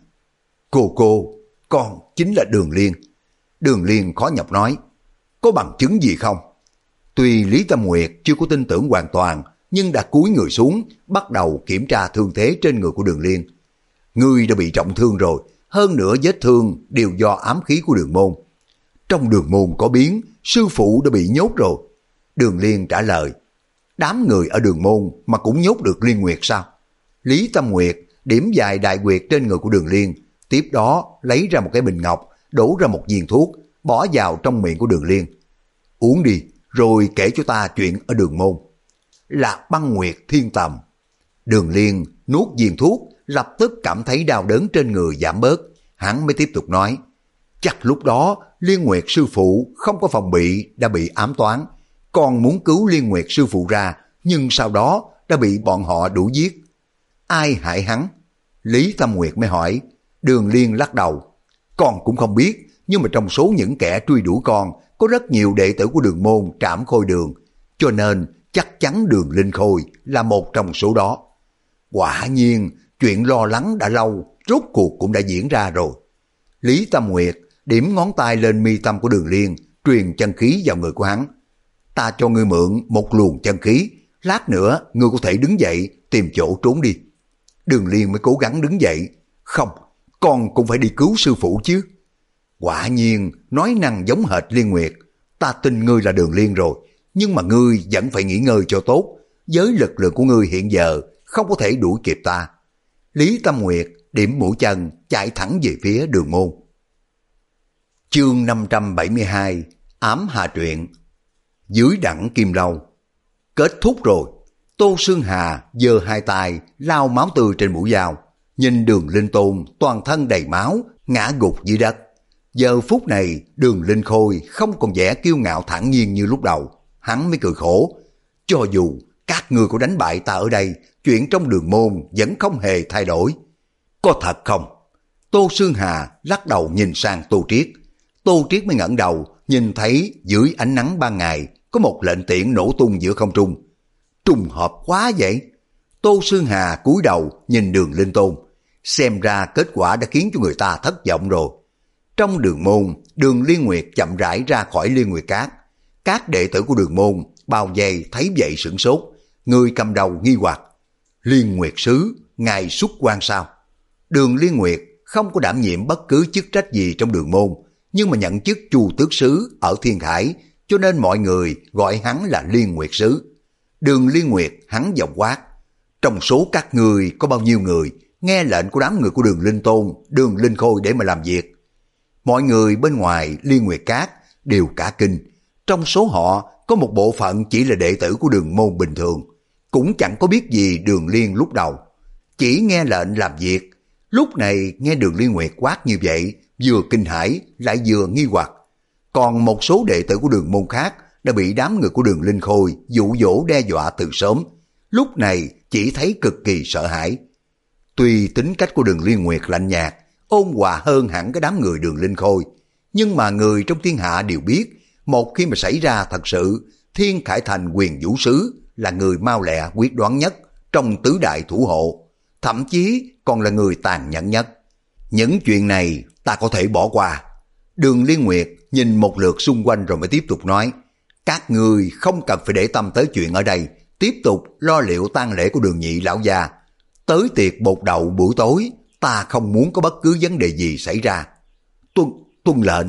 Cô cô, con chính là Đường Liên. Đường Liên khó nhọc nói. Có bằng chứng gì không? Tuy Lý Tâm Nguyệt chưa có tin tưởng hoàn toàn, nhưng đã cúi người xuống, bắt đầu kiểm tra thương thế trên người của Đường Liên. Ngươi đã bị trọng thương rồi, hơn nữa vết thương đều do ám khí của Đường Môn. Trong Đường Môn có biến, sư phụ đã bị nhốt rồi. Đường Liên trả lời, đám người ở Đường Môn mà cũng nhốt được Liên Nguyệt sao? Lý Tâm Nguyệt điểm vài đại quyệt trên người của Đường Liên, tiếp đó lấy ra một cái bình ngọc, đổ ra một viên thuốc, bỏ vào trong miệng của Đường Liên. Uống đi, rồi kể cho ta chuyện ở Đường Môn. Là Băng Nguyệt Thiên Tầm. Đường Liên nuốt viên thuốc, lập tức cảm thấy đau đớn trên người giảm bớt. Hắn mới tiếp tục nói, chắc lúc đó Liên Nguyệt sư phụ không có phòng bị đã bị ám toán, còn muốn cứu Liên Nguyệt sư phụ ra, nhưng sau đó đã bị bọn họ đuổi giết. Ai hại hắn? Lý Tâm Nguyệt mới hỏi. Đường Liên lắc đầu, con cũng không biết, nhưng mà trong số những kẻ truy đuổi con có rất nhiều đệ tử của Đường Môn Trảm Khôi Đường, cho nên chắc chắn Đường Linh Khôi là một trong số đó. Quả nhiên, chuyện lo lắng đã lâu, rốt cuộc cũng đã diễn ra rồi. Lý Tâm Nguyệt điểm ngón tay lên mi tâm của Đường Liên, truyền chân khí vào người của hắn. Ta cho ngươi mượn một luồng chân khí, lát nữa ngươi có thể đứng dậy tìm chỗ trốn đi. Đường Liên mới cố gắng đứng dậy. Không, con cũng phải đi cứu sư phụ chứ. Quả nhiên, nói năng giống hệt Liên Nguyệt. Ta tin ngươi là Đường Liên rồi, nhưng mà ngươi vẫn phải nghỉ ngơi cho tốt. Với lực lượng của ngươi hiện giờ, không có thể đuổi kịp ta. Lý Tâm Nguyệt điểm mũi chân chạy thẳng về phía Đường Môn. Chương năm trăm bảy mươi hai, Ám Hà Truyện. Dưới đẳng kim lâu. Kết thúc rồi. Tô Sương Hà giơ hai tay lao máu tươi trên mũi dao, nhìn Đường Linh Tôn toàn thân đầy máu ngã gục dưới đất. Giờ phút này Đường Linh Khôi không còn vẻ kiêu ngạo thản nhiên như lúc đầu. Hắn mới cười khổ. Cho dù các ngươi có đánh bại ta ở đây, chuyện trong Đường Môn vẫn không hề thay đổi. Có thật không? Tô Sương Hà lắc đầu nhìn sang Tô Triết. Tô Triết mới ngẩng đầu, nhìn thấy dưới ánh nắng ban ngày có một lệnh tiễn nổ tung giữa không trung. Trùng hợp quá vậy. Tô Sương Hà cúi đầu nhìn Đường Linh Tôn. Xem ra kết quả đã khiến cho người ta thất vọng rồi. Trong Đường Môn, Đường Liên Nguyệt chậm rãi ra khỏi Liên Nguyệt Cát. Các đệ tử của Đường Môn bao vây thấy vậy sửng sốt. Người cầm đầu nghi hoặc. Liên Nguyệt Sứ, ngài xuất quan sao? Đường Liên Nguyệt không có đảm nhiệm bất cứ chức trách gì trong Đường Môn, nhưng mà nhận chức Chu Tước Sứ ở Thiên Hải, cho nên mọi người gọi hắn là Liên Nguyệt Sứ. Đường Liên Nguyệt hắn giọng quát. Trong số các người có bao nhiêu người nghe lệnh của đám người của Đường Linh Tôn, Đường Linh Khôi để mà làm việc? Mọi người bên ngoài Liên Nguyệt Cát đều cả kinh. Trong số họ có một bộ phận chỉ là đệ tử của Đường Môn bình thường, cũng chẳng có biết gì Đường Liên lúc đầu, chỉ nghe lệnh làm việc. Lúc này nghe Đường Liên Nguyệt quát như vậy, vừa kinh hãi lại vừa nghi hoặc. Còn một số đệ tử của Đường Môn khác đã bị đám người của Đường Linh Khôi dụ dỗ đe dọa từ sớm, lúc này chỉ thấy cực kỳ sợ hãi. Tuy tính cách của Đường Liên Nguyệt lạnh nhạt, ôn hòa hơn hẳn cái đám người Đường Linh Khôi, nhưng mà người trong thiên hạ đều biết, một khi mà xảy ra thật sự, Thiên Khải Thành Quyền Vũ Sứ là người mau lẹ quyết đoán nhất trong tứ đại thủ hộ, thậm chí còn là người tàn nhẫn nhất. Những chuyện này ta có thể bỏ qua. Đường Liên Nguyệt nhìn một lượt xung quanh rồi mới tiếp tục nói. Các người không cần phải để tâm tới chuyện ở đây, tiếp tục lo liệu tang lễ của Đường nhị lão già. Tới tiệc bột đậu buổi tối, ta không muốn có bất cứ vấn đề gì xảy ra. Tuân, tuân lệnh.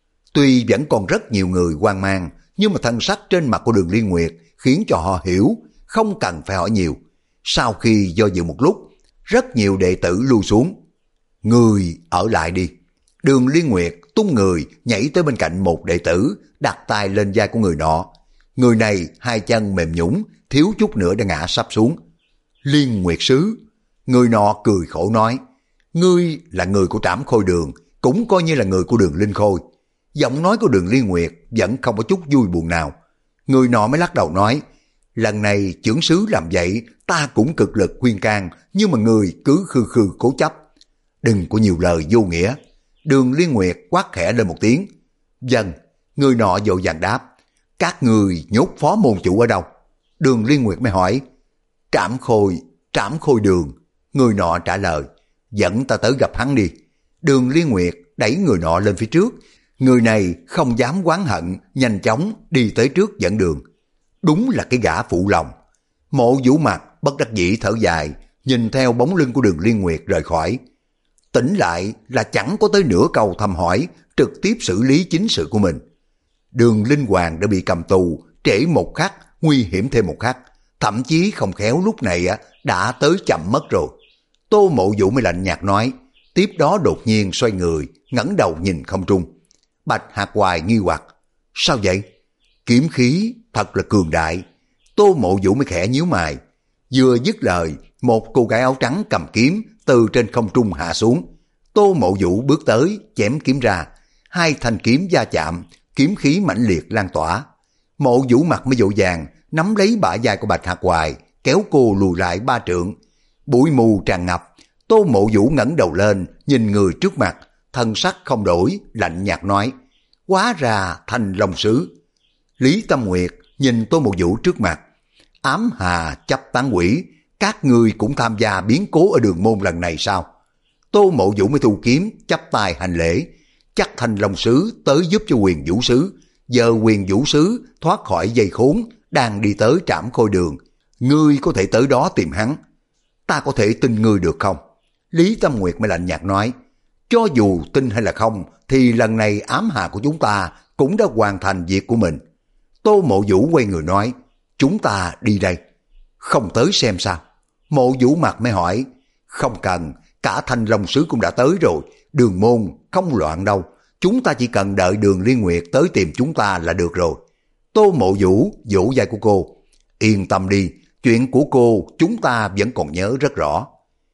Tuy vẫn còn rất nhiều người hoang mang, nhưng mà thân sắc trên mặt của Đường Liên Nguyệt khiến cho họ hiểu, không cần phải hỏi nhiều. Sau khi do dự một lúc, rất nhiều đệ tử lui xuống. Người ở lại đi. Đường Liên Nguyệt tung người nhảy tới bên cạnh một đệ tử, đặt tay lên vai của người nọ. Người này hai chân mềm nhũn, thiếu chút nữa đã ngã sắp xuống. Liên Nguyệt Sứ. Người nọ cười khổ nói. Ngươi là người của Trảm Khôi Đường, cũng coi như là người của Đường Linh Khôi. Giọng nói của Đường Liên Nguyệt vẫn không có chút vui buồn nào. Người nọ mới lắc đầu nói. Lần này chưởng sứ làm vậy, ta cũng cực lực khuyên can, nhưng mà người cứ khư khư cố chấp. Đừng có nhiều lời vô nghĩa. Đường Liên Nguyệt quát khẽ lên một tiếng. Vâng. Người nọ vội vàng đáp. Các người nhốt phó môn chủ ở đâu? Đường Liên Nguyệt mới hỏi. Trảm Khôi, Trảm Khôi Đường. Người nọ trả lời. Dẫn ta tới gặp hắn đi. Đường Liên Nguyệt đẩy người nọ lên phía trước. Người này không dám oán hận, nhanh chóng đi tới trước dẫn đường. Đúng là cái gã phụ lòng. Mộ Vũ Mặt bất đắc dĩ thở dài, nhìn theo bóng lưng của Đường Liên Nguyệt rời khỏi. Tỉnh lại là chẳng có tới nửa câu thăm hỏi, trực tiếp xử lý chính sự của mình. Đường Linh Hoàng đã bị cầm tù, trễ một khắc, nguy hiểm thêm một khắc, thậm chí không khéo lúc này đã tới chậm mất rồi. Tô Mộ Vũ mới lạnh nhạt nói, tiếp đó đột nhiên xoay người, ngẩng đầu nhìn không trung. Bạch Hạc Hoài nghi hoặc, sao vậy? Kiếm khí thật là cường đại. Tô Mộ Vũ mới khẽ nhíu mày. Vừa dứt lời, một cô gái áo trắng cầm kiếm từ trên không trung hạ xuống. Tô Mộ Vũ bước tới, chém kiếm ra. Hai thanh kiếm va chạm, kiếm khí mãnh liệt lan tỏa. Mộ Vũ Mặt mới vội vàng nắm lấy bả vai của Bạch Hạc Hoài, kéo cô lùi lại ba trượng. Bụi mù tràn ngập. Tô Mộ Vũ ngẩng đầu lên, nhìn người trước mặt, thân sắc không đổi, lạnh nhạt nói, hóa ra Thanh Long Sứ. Lý Tâm Nguyệt nhìn Tô Mộ Vũ trước mặt, ám hà chấp tán quỷ, các ngươi cũng tham gia biến cố ở Đường Môn lần này sao? Tô Mộ Vũ mới thu kiếm, chắp tay hành lễ, chắc Thanh Long Sứ tới giúp cho Huyền Vũ Sứ, giờ Huyền Vũ Sứ thoát khỏi dây khốn, đang đi tới Trảm Khôi Đường, ngươi có thể tới đó tìm hắn. Ta có thể tin ngươi được không? Lý Tâm Nguyệt mới lạnh nhạt nói, cho dù tin hay là không, thì lần này ám hà của chúng ta cũng đã hoàn thành việc của mình. Tô Mộ Vũ quay người nói, chúng ta đi đây. Không tới xem sao? Mộ Vũ Mặt mới hỏi, không cần, cả Thanh Long Sứ cũng đã tới rồi, Đường Môn không loạn đâu, chúng ta chỉ cần đợi Đường Liên Nguyệt tới tìm chúng ta là được rồi. Tô Mộ Vũ vỗ vai của cô, yên tâm đi, chuyện của cô chúng ta vẫn còn nhớ rất rõ.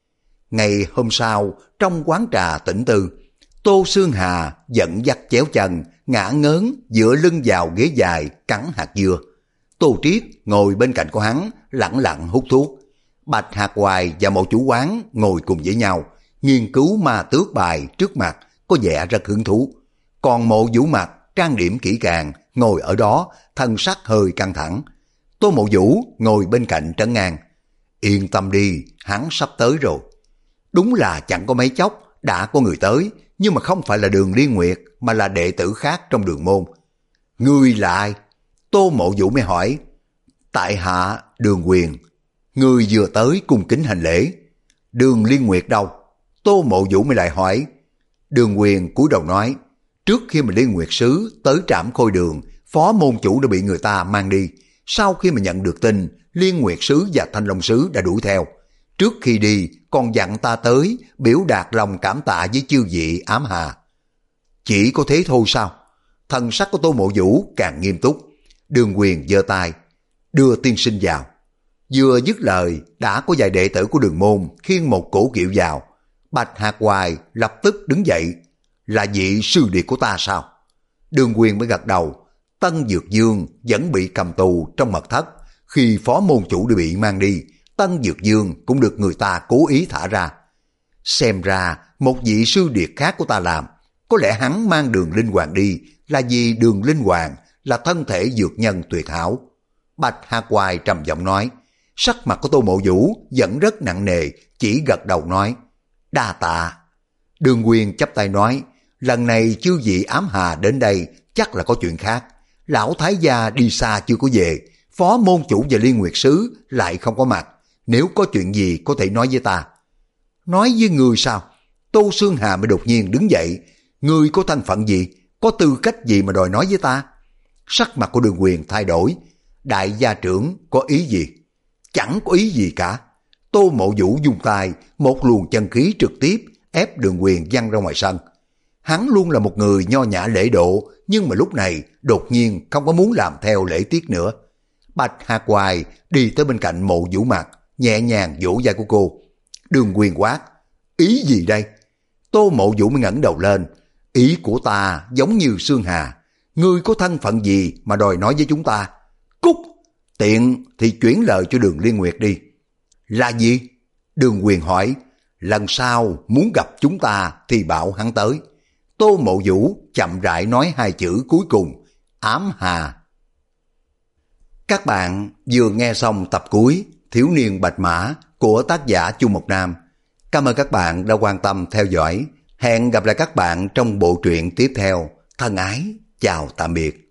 Ngày hôm sau, trong quán trà Tĩnh Tư, Tô Xương Hà dẫn dắt chéo chân, ngã ngớn dựa lưng vào ghế dài cắn hạt dưa. Tô Triết ngồi bên cạnh của hắn, lặng lặng hút thuốc. Bạch Hạc Hoài và Mộ chủ quán ngồi cùng với nhau, nghiên cứu ma tước bài trước mặt, có vẻ rất hứng thú. Còn Mộ Vũ Mặt trang điểm kỹ càng, ngồi ở đó, thân sắc hơi căng thẳng. Tô Mộ Vũ ngồi bên cạnh trấn an, yên tâm đi, hắn sắp tới rồi. Đúng là chẳng có mấy chốc đã có người tới, nhưng mà không phải là Đường Liên Nguyệt, mà là đệ tử khác trong Đường Môn. Ngươi là ai? Tô Mộ Vũ mới hỏi. Tại hạ Đường Huyền. Ngươi vừa tới cung kính hành lễ. Đường Liên Nguyệt đâu? Tô Mộ Vũ mới lại hỏi. Đường Huyền cúi đầu nói, trước khi mà Liên Nguyệt Sứ tới Trảm Khôi Đường, phó môn chủ đã bị người ta mang đi. Sau khi mà nhận được tin, Liên Nguyệt Sứ và Thanh Long Sứ đã đuổi theo. Trước khi đi, còn dặn ta tới, biểu đạt lòng cảm tạ với chư vị ám hà. Chỉ có thế thôi sao? Thần sắc của Tô Mộ Vũ càng nghiêm túc. Đường Huyền giơ tay, đưa tiên sinh vào. Vừa dứt lời, đã có vài đệ tử của Đường Môn khiêng một cổ kiệu vào. Bạch Hạc Hoài lập tức đứng dậy. Là vị sư điệt của ta sao? Đường Huyền mới gật đầu. Tân Dược Dương vẫn bị cầm tù trong mật thất. Khi phó môn chủ đã bị mang đi, Tân Dược Dương cũng được người ta cố ý thả ra. Xem ra một vị sư điệt khác của ta làm. Có lẽ hắn mang Đường Linh Hoàng đi là vì Đường Linh Hoàng là thân thể dược nhân tuyệt hảo. Bạch Hạc Hoài trầm giọng nói. Sắc mặt của Tô Mộ Vũ vẫn rất nặng nề, chỉ gật đầu nói, đa tạ. Đường Huyền chắp tay nói, lần này chư vị ám hà đến đây chắc là có chuyện khác. Lão Thái gia đi xa chưa có về, phó môn chủ và Liên Nguyệt Sứ lại không có mặt. Nếu có chuyện gì có thể nói với ta. Nói với người sao? Tô Xương Hà mới đột nhiên đứng dậy. Ngươi có thân phận gì? Có tư cách gì mà đòi nói với ta? Sắc mặt của Đường Huyền thay đổi. Đại gia trưởng có ý gì? Chẳng có ý gì cả. Tô Mộ Vũ dùng tay, một luồng chân khí trực tiếp ép Đường Huyền văng ra ngoài sân. Hắn luôn là một người nho nhã lễ độ, nhưng mà lúc này đột nhiên không có muốn làm theo lễ tiết nữa. Bạch Hạc Hoài đi tới bên cạnh Mộ Vũ Mặt, nhẹ nhàng vỗ vai của cô. Đường Huyền quát, ý gì đây? Tô Mộ Vũ mới ngẩng đầu lên. Ý của ta giống như Xương Hà. Ngươi có thân phận gì mà đòi nói với chúng ta? Cút! Tiện thì chuyển lời cho Đường Liên Nguyệt đi. Là gì? Đường Huyền hỏi. Lần sau muốn gặp chúng ta thì bảo hắn tới. Tô Mộ Vũ chậm rãi nói hai chữ cuối cùng, ám hà. Các bạn vừa nghe xong tập cuối Thiếu niên Bạch Mã của tác giả Chu Mộc Nam. Cảm ơn các bạn đã quan tâm theo dõi. Hẹn gặp lại các bạn trong bộ truyện tiếp theo. Thân ái, chào tạm biệt.